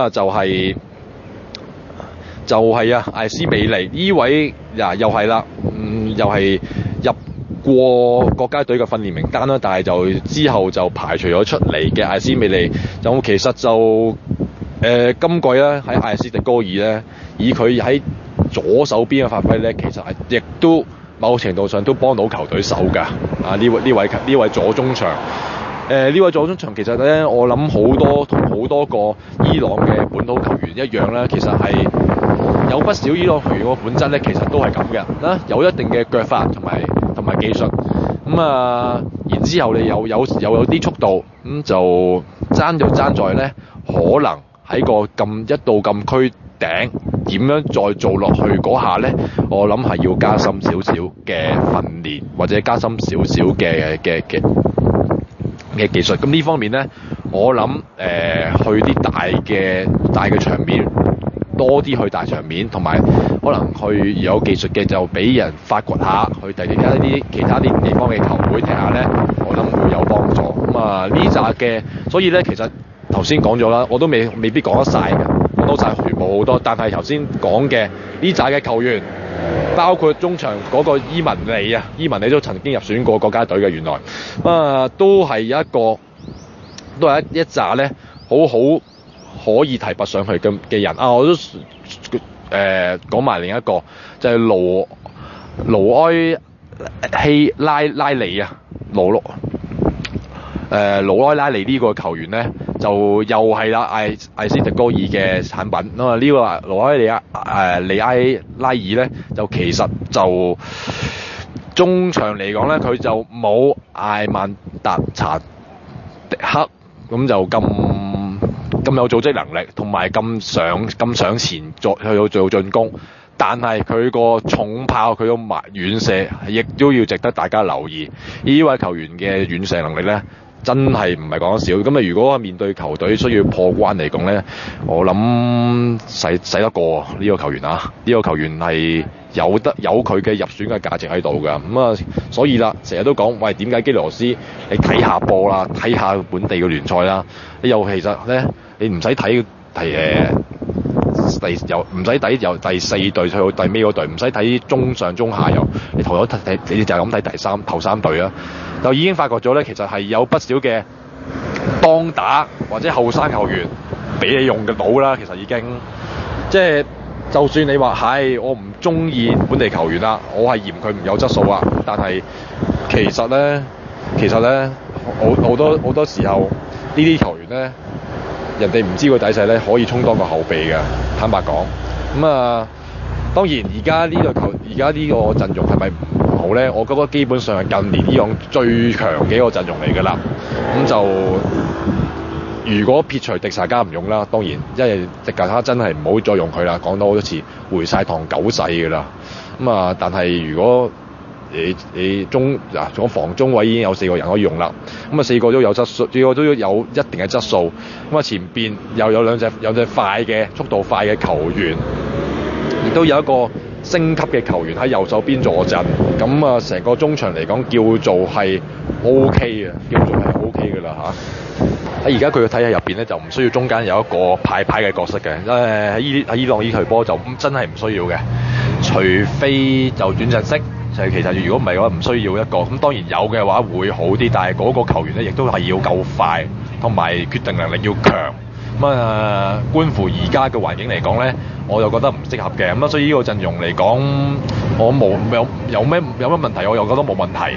[SPEAKER 7] 就係艾斯美利呢位又係啦，又係入過國家隊嘅訓練名單啦，但係就之後就排除咗出嚟嘅艾斯美利。就其實就今季咧喺艾斯迪高爾咧，以佢喺左手邊嘅發揮咧，其實係亦都某程度上都幫到球隊手㗎。呢位左中場，呢位左中場其實咧，我諗同好多個伊朗嘅本土球員一樣咧，其實係有不少伊朗球員個本質咧，其實都係咁嘅啦，有一定嘅腳法同埋技術。然之後你有啲速度，就爭在咧，可能喺個一度禁區頂點樣再做落去嗰下咧，我諗係要加深少少嘅訓練，或者加深少少嘅技術。咁呢方面咧， 我諗去啲大嘅場面，多啲去大場面，同埋可能去有技術嘅就俾人發掘下，去其他啲地方嘅球會踢下咧，我諗會有幫助。呢扎嘅，所以咧其實頭先講咗啦，我都未必講得晒嘅，講到晒全部好多，但係頭先講嘅呢扎嘅球員。包括中場嗰個伊文利都曾經入選過國家隊嘅，原來都係一紮咧好可以提拔上去嘅人啊！我都講埋另一個就係盧埃希拉利啊，盧埃拉利呢個球員咧就又係啦艾斯迪高爾嘅產品。呢個盧埃利埃拉爾咧就其實就中場嚟講咧，佢就冇艾曼達查迪克咁就咁有組織能力，同埋咁上前去做進攻。但係佢個重炮，佢個遠射亦都要值得大家留意。呢位球員嘅遠射能力咧，真係唔係講得少。咁如果面對球隊需要破關嚟講咧，我諗使得過呢個球員啊！呢個球員係有佢嘅入選嘅價值喺度㗎。所以啦，成日都講，喂，點解基羅斯你睇下波啦，睇下本地嘅聯賽啦？你又其實咧，你唔使睇唔使睇由第四隊去到第尾嗰隊，唔使睇中上中下游，你就係咁睇頭三隊啊，就已經發覺咗咧，其實係有不少嘅當打或者後生球員俾你用嘅到啦。其實已經就算你話係我唔中意本地球員啦，我係嫌佢唔有質素啊，但係其實咧好多時候呢啲球員咧，人哋唔知個底細咧，可以充當個後備嘅。坦白講，當然而家呢個陣容係咪唔好咧？我覺得基本上係近年呢樣最強嘅一個陣容嚟㗎啦。就如果撇除迪薩加唔用啦，當然因為迪薩加真係唔好再用佢啦，講到好多次回晒堂狗仔㗎啦。但係如果你防中位已經有4個人可以用啦，4個都有質素，4個都有一定嘅質素。前邊又有有隻速度快嘅球員，亦都有一個升級嘅球員喺右手邊坐鎮。成個中場嚟講叫做係 OK 嘅，叫做係 OK 嘅啦嚇。喺而家佢嘅體系入邊咧，就唔需要中間有一個派嘅角色嘅。喺伊朗呢隊波就真係唔需要嘅，除非就轉陣式。其實如果唔係嘅話，唔需要一個。當然有嘅話會好啲，但係嗰個球員咧亦都係要夠快，同埋決定能力要強。觀乎而家嘅環境嚟講咧，我就覺得唔適合嘅。所以呢個陣容嚟講，我有咩問題，我又覺得冇問題。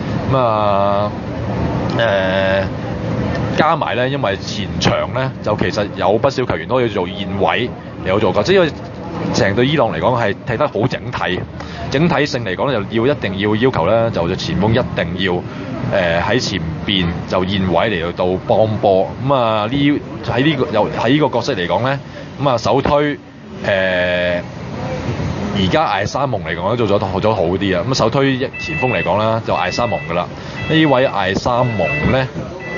[SPEAKER 7] 加埋咧，因為前場咧就其實有不少球員都可以做現位嚟有做過，因為成隊伊朗嚟講係踢得好整體性嚟講咧，就一定要要求咧，就前鋒一定要喺前邊就現位嚟到幫波。喺呢個角色嚟講咧，首推而家艾沙蒙嚟講都做咗好啲啊。首推前鋒嚟講啦，就艾沙蒙噶啦。呢位艾沙蒙咧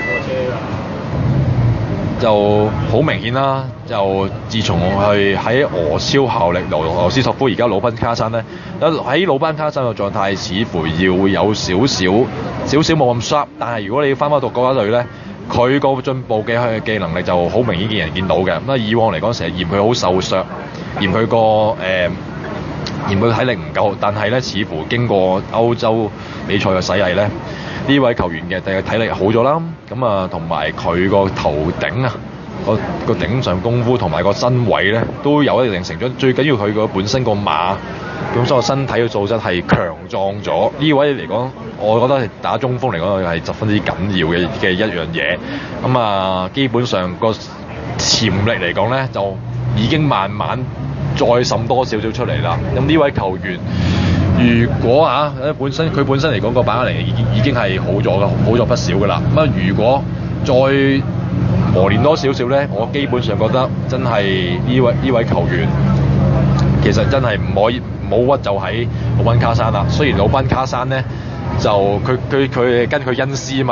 [SPEAKER 7] 就好明顯啦，就自從喺俄超效力羅斯托夫，而家魯賓卡山咧，喺魯賓卡山嘅狀態似乎要有少少冇咁 sharp， 但係如果你翻到國家隊咧，佢個進步嘅能力就好明顯見到嘅。以往嚟講成日嫌佢好瘦削，嫌佢體力唔夠，但係咧似乎經過歐洲比賽嘅洗禮咧，呢位球員嘅體力好咗啦。同埋佢個頭頂啊，個頂上功夫同埋個身位咧都有一定成長。最緊要佢個本身個馬咁，所以身體嘅素質係強壯咗。呢位嚟講，我覺得係打中鋒嚟講係十分之緊要嘅一樣嘢。基本上個潛力嚟講咧，就已經慢慢再滲多少少出嚟啦。呢位球員，如果佢本身嚟講個把握力已經係好咗不少噶啦。如果再磨練多少少咧，我基本上覺得真係呢位球員其實真係冇屈就喺魯賓卡山啦。雖然魯賓卡山咧就佢跟佢恩師啊嘛，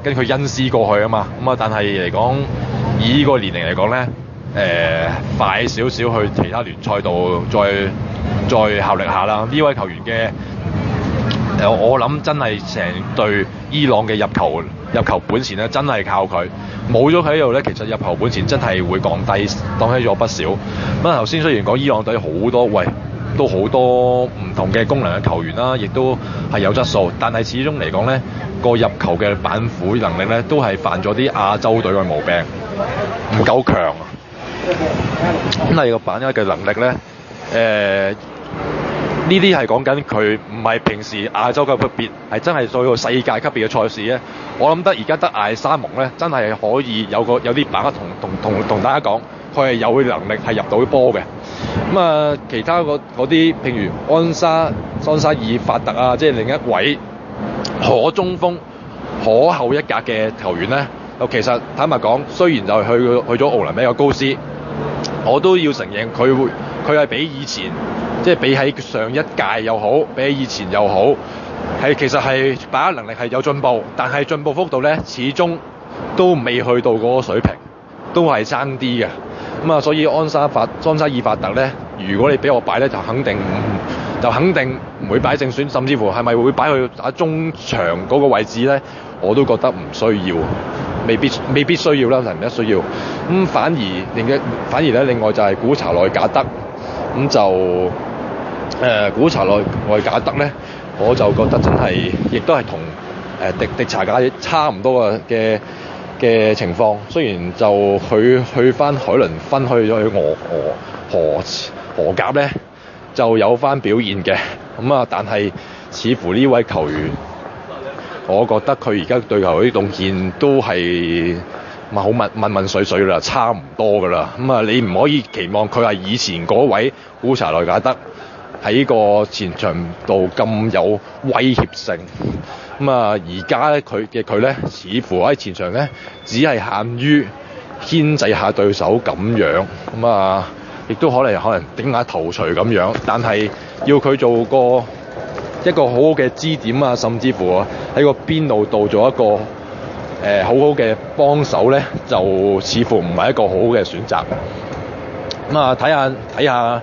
[SPEAKER 7] 跟佢恩師過去啊嘛。咁啊，但係嚟講，以呢個年齡嚟講咧，快少少去其他聯賽度再效力下啦。呢位球員嘅我諗真係成隊伊朗嘅入球本錢咧，真係靠佢。冇咗佢喺度咧，其實入球本錢真係會降低咗不少。咁啊，頭先雖然講伊朗隊都好多唔同嘅功能嘅球員啦，亦都係有質素，但係始終嚟講咧，個入球嘅板斧能力咧，都係犯咗啲亞洲隊嘅毛病，唔夠強啊。咁係個板一嘅能力咧，呢啲係講緊佢唔係平時亞洲級別，係真係對個世界級別嘅賽事咧。我諗而家得艾沙蒙咧，真係可以有啲把握同大家講，佢係有能力係入到啲波嘅。咁啊，其他嗰啲譬如安沙爾法特啊，即係另一位可中鋒、可後一格嘅球員咧，其實坦白講，雖然就係去咗奧林比亞高斯，我都要承認佢係比以前。即係比喺上一屆又好，比起以前又好，其實係把握能力係有進步，但係進步幅度咧始終都未去到嗰個水平，都係爭啲嘅。咁啊，所以安沙爾法特咧，如果你俾我擺咧，就肯定唔會擺正選，甚至乎係咪會擺去打中場嗰個位置咧？我都覺得唔需要，未必需要啦，係唔一需要。咁反而咧，另外就係古查內賈德，咁就。古查內賈德咧，我就覺得真係，亦都係同迪查賈差唔多嘅情況。雖然就佢去翻海倫芬去咗去荷甲咧，就有翻表現嘅。咁啊，但係似乎呢位球員，我覺得佢而家對球啲貢獻都係好問水水啦，差唔多噶啦。咁啊，你唔可以期望佢係以前嗰位古查內賈德。喺個前場度咁有威脅性，咁啊而家咧佢咧似乎喺前場咧只係限於牽制下對手咁樣，咁啊亦都可能頂下頭錘咁樣，但係要佢做一個好好嘅支點啊，甚至乎喺個邊路度做一個好好嘅幫手咧，就似乎唔係一個好好嘅選擇。咁啊睇下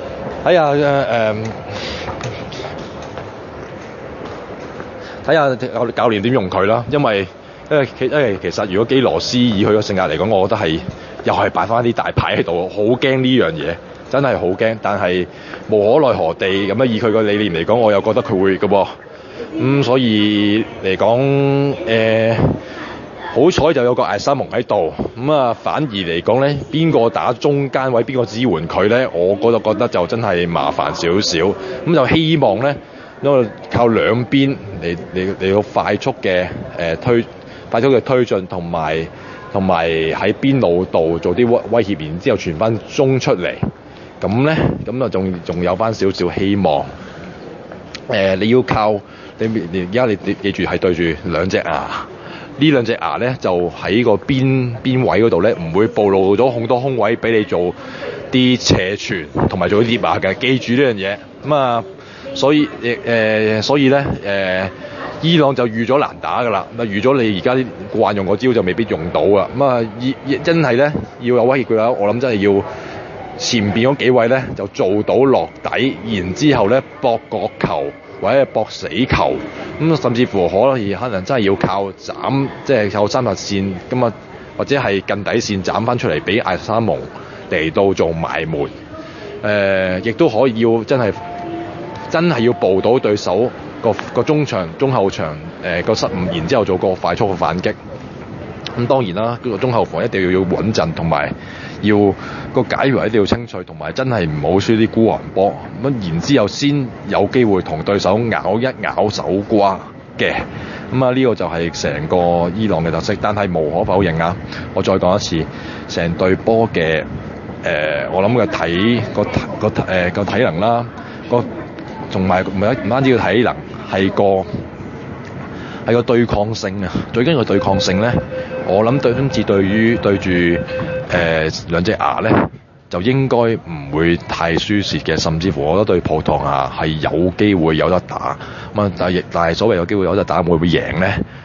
[SPEAKER 7] 教練點用佢啦，因為其實如果基羅斯以佢個性格嚟講，我覺得係又係擺翻啲大牌喺度，好驚呢樣嘢，真係好驚。但係無可奈何地咁樣以佢個理念嚟講，我又覺得佢會嘅噃。所以嚟講好彩就有個艾沙蒙喺度，反而嚟講咧，邊個打中間位，邊個支援佢咧？我覺得就真係麻煩少少。咁就希望咧，因為靠兩邊嚟到快速嘅推進，同埋喺邊路度做啲威脅，然之後傳翻中出嚟。咁啊仲有翻少少希望。你要靠你而家你記住係對住兩隻牙。呢兩隻牙咧就喺個邊位嗰度咧，唔會暴露咗好多空位俾你做啲斜傳同埋做啲疊牙嘅。記住呢樣嘢。所以咧伊朗就預咗難打噶啦。預咗你而家慣用嗰招就未必用到啊。真係咧要有威脅嘅話，我諗真係要前邊嗰幾位咧就做到落底，然之後咧搏角球。或者搏死球，甚至乎可能真係要靠斬，即係靠三條線咁啊，或者係近底線斬翻出嚟俾艾沙蒙嚟到做埋門。亦都可以要真係要報到對手個中場、中後場個失誤，然之後做個快速嘅反擊。咁當然啦，個中後防一定要穩陣，同埋要個解圍一定要清脆，同埋真係唔好輸啲孤寒波。然之後先有機會同對手咬一咬手瓜嘅。呢個就係成個伊朗嘅特色。但係無可否認啊，我再講一次，成隊波嘅我諗嘅個體能啦，同埋唔單止個體能，係個對抗性啊！最緊要個對抗性咧，我諗今次對住兩隻牙咧，就應該唔會太輸蝕嘅，甚至乎我覺得對葡萄牙係有機會有得打。但係所謂有機會有得打，會唔會贏咧？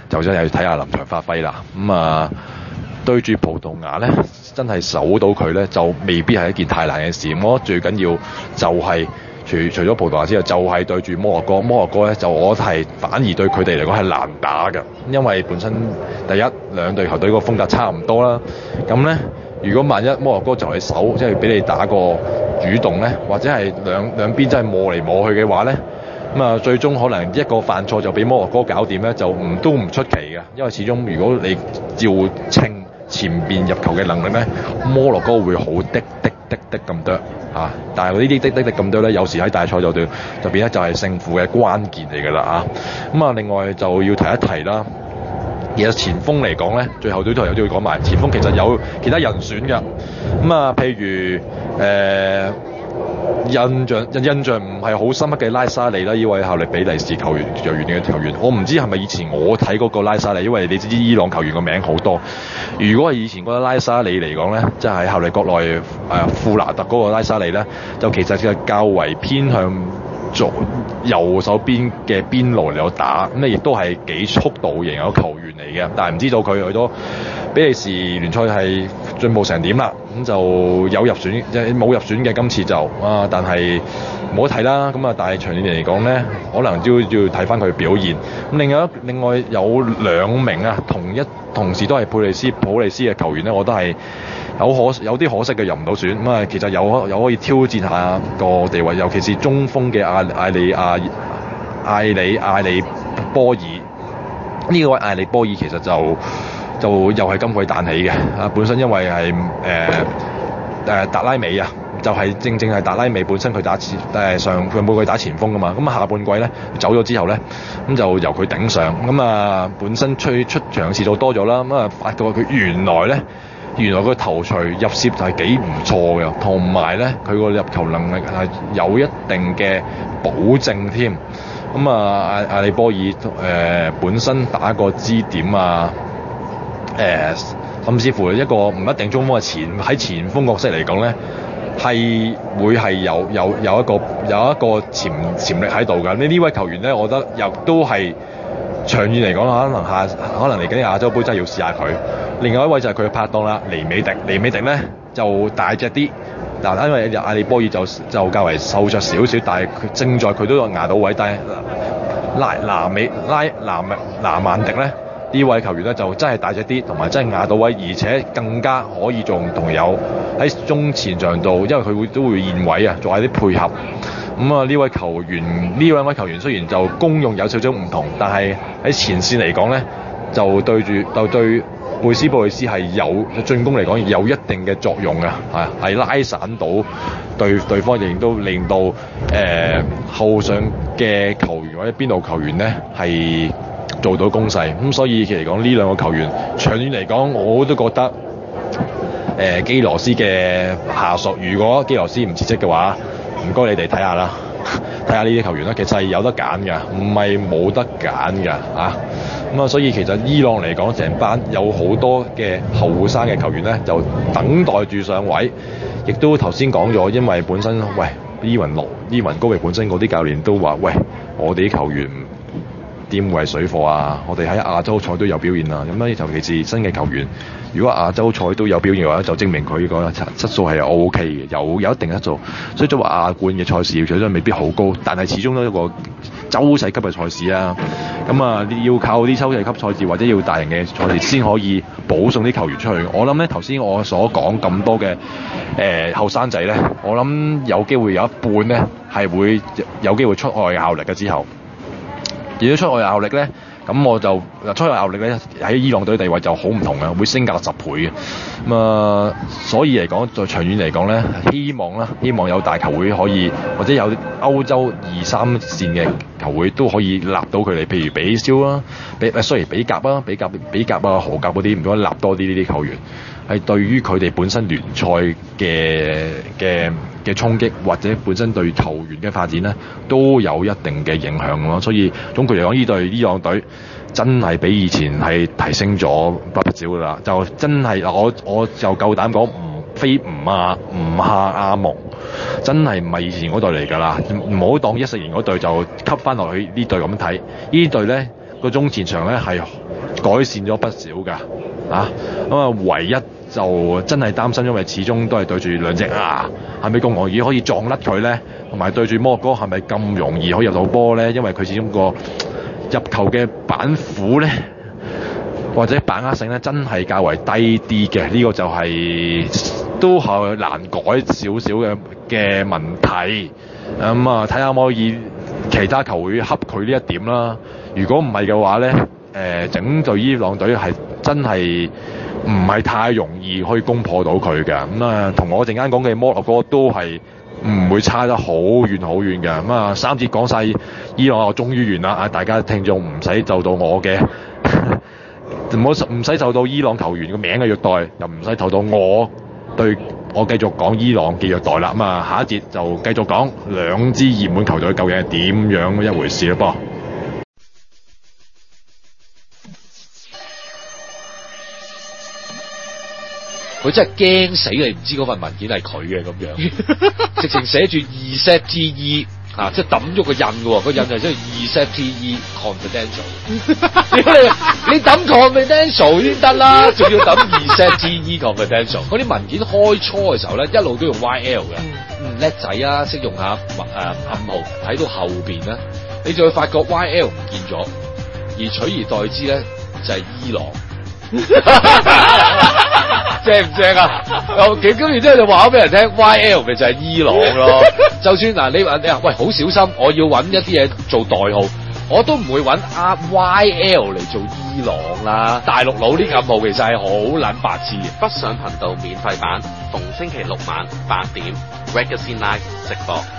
[SPEAKER 7] 就真係要睇下臨場發揮啦。對住葡萄牙咧，真係守到佢咧，就未必係一件太難嘅事。我覺得最緊要就係、除咗葡萄牙之外，就係對住摩洛哥。摩洛哥咧，就我係反而對佢哋嚟講係難打嘅，因為本身第一兩隊球隊個風格差唔多啦。咁咧，如果萬一摩洛哥就係守，即係俾你打個主動咧，或者係兩邊真係磨嚟磨去嘅話咧，最終可能一個犯錯就俾摩洛哥搞掂咧，就都唔出奇嘅。因為始終如果你照稱前邊入球嘅能力咧，摩洛哥會好滴咁多嚇，但係呢啲滴咁多咧，有時喺大賽就變咗就係勝負嘅關鍵嚟㗎啦嚇。另外就要提一提啦，其實前鋒嚟講咧，最後都要講埋前鋒，其實有其他人選㗎。譬如印象唔係好深刻嘅拉沙利啦，呢位效力比利時球員嘅球員，我唔知係咪以前我睇嗰個拉沙利，因為你知伊朗球員個名好多。如果係以前嗰個拉沙利嚟講咧，即係效力國內富拿特嗰個拉沙利咧，就其實係較為偏向右手邊嘅邊路嚟到打，咁亦都係幾速度型嘅球員嚟嘅。但係唔知道佢去咗比利時聯賽係進步成點啦，咁就有入選，冇入選嘅今次就但係冇得睇啦。但係長遠嚟講咧，可能都要睇翻佢表現。咁另外有兩名同時都係普利斯嘅球員咧，我都係有啲可惜嘅入唔到選。其實有可以挑戰下個地位，尤其是中鋒嘅艾利波爾。呢位艾利波爾其實就又係今季彈起嘅本身因為係達拉美就係正係達拉美本身佢佢每季打前鋒噶嘛。下半季咧走咗之後咧，咁就由佢頂上。本身出場次數多咗啦。發覺佢原來個頭槌入攝就係幾唔錯嘅，同埋咧佢個入球能力係有一定嘅保證添。艾利波爾本身打個支點甚至乎一個唔一定中鋒嘅喺前鋒角色嚟講咧，係會係有一個潛力喺度㗎。呢位球員咧，我覺得又都係長遠嚟講，可能嚟緊亞洲杯真係要試下佢。另外一位就係佢嘅拍檔啦，尼美迪咧就大隻啲，但因為艾利波爾就較為瘦弱少少，但係正在佢都有壓到位。但係拿曼迪咧，呢位球員咧就真係大隻啲，同埋真係壓到位，而且更加可以做同友喺中前場度，因為佢都會現位做下啲配合。呢兩位球員雖然就功用有少少唔同，但係喺前線嚟講咧，就對貝斯布里斯係有進攻嚟講有一定嘅作用嘅，係拉散到對方，亦都令到後上嘅球員或者邊路球員咧係做到攻勢。所以其實嚟講呢兩個球員長遠嚟講，我都覺得基羅斯嘅下屬，如果基羅斯唔辭職嘅話，唔該你哋睇下啦，睇下呢啲球員啦，其實係有得揀㗎，唔係冇得揀㗎所以其實伊朗嚟講，成班有好多嘅後生嘅球員咧，就等待住上位。亦都頭先講咗，因為本身伊雲高域本身嗰啲教練都話，我哋啲球員點會係水貨啊？我哋喺亞洲賽都有表現啊。咁咧，尤其是新嘅球員，如果亞洲賽都有表現嘅話，就證明佢個質素係 OK 嘅，有一定質素。所以就話亞冠嘅賽事，其實未必好高，但係始終都係一個洲際級嘅賽事啊。要靠啲洲際級賽事或者要大型嘅賽事先可以保送啲球員出去。我諗咧，頭先我所講咁多嘅後生仔咧，我諗有機會有一半咧係會有機會出外效力嘅之後。如果出外效力咧，咁我就出外效力咧喺伊朗隊地位就好唔同嘅，會升格10倍嘅。所以嚟講，在長遠嚟講咧，希望有大球會可以，或者有歐洲2、3線嘅球會都可以立到佢哋，譬如比肖啦，比甲啊，比甲啊，荷甲嗰啲，唔該立多啲呢啲球員，係對於佢哋本身聯賽嘅衝擊，或者本身對球員嘅發展咧，都有一定嘅影響咯。所以總括嚟講，呢隊伊朗隊真係比以前係提升咗不少噶啦。就真係我就夠膽講，非唔下阿蒙，真係唔係以前嗰隊嚟㗎啦。唔好當14年嗰隊就吸翻落去呢隊咁睇。呢隊咧個中前場咧係改善咗不少㗎，咁啊唯一就真係擔心，因為始終都係對住兩隻係咪咁容易可以撞甩佢咧？同埋對住摩洛哥係咪咁容易可以入到波咧？因為佢始終個入球嘅板斧咧，或者把握性咧，真係較為低啲嘅。呢個就都係難改少少嘅問題。咁睇下可唔可以其他球會恰佢呢一點啦。如果唔係嘅話咧，整隊伊朗隊係真係唔係太容易可以攻破到佢嘅。同我陣間講嘅摩洛哥都係唔會差得好遠好遠嘅。三節講晒伊朗，我終於完啦。大家聽眾唔使就到我嘅，唔使受到伊朗球員嘅名嘅虐待，又唔使受到我繼續講伊朗嘅虐待啦。下一節就繼續講兩支熱門球隊究竟係點樣一回事啦噃。
[SPEAKER 8] 佢真係驚死你，唔知嗰份文件係佢嘅咁樣，直情寫住 EZTE 即係抌咗個印嘅喎，個印係真係 EZTE confidential。你抌 confidential 先得啦，仲要抌 EZTE confidential。嗰啲文件開初嘅時候咧，一路都用 YL 嘅，叻仔啊，識用下暗號。睇到後邊咧，你就會發覺 YL 唔見咗，而取而代之咧就係伊朗。正唔正啊？跟住之後就話俾人聽 ，YL 咪就係伊朗咯。就算你話喂好小心，我要揾一啲嘢做代號，我都唔會揾YL 嚟做伊朗啦。大陸佬啲暗號其實係好撚白痴嘅。
[SPEAKER 9] 北上頻道免費版，逢星期六晚8點 Regazine Live 直播。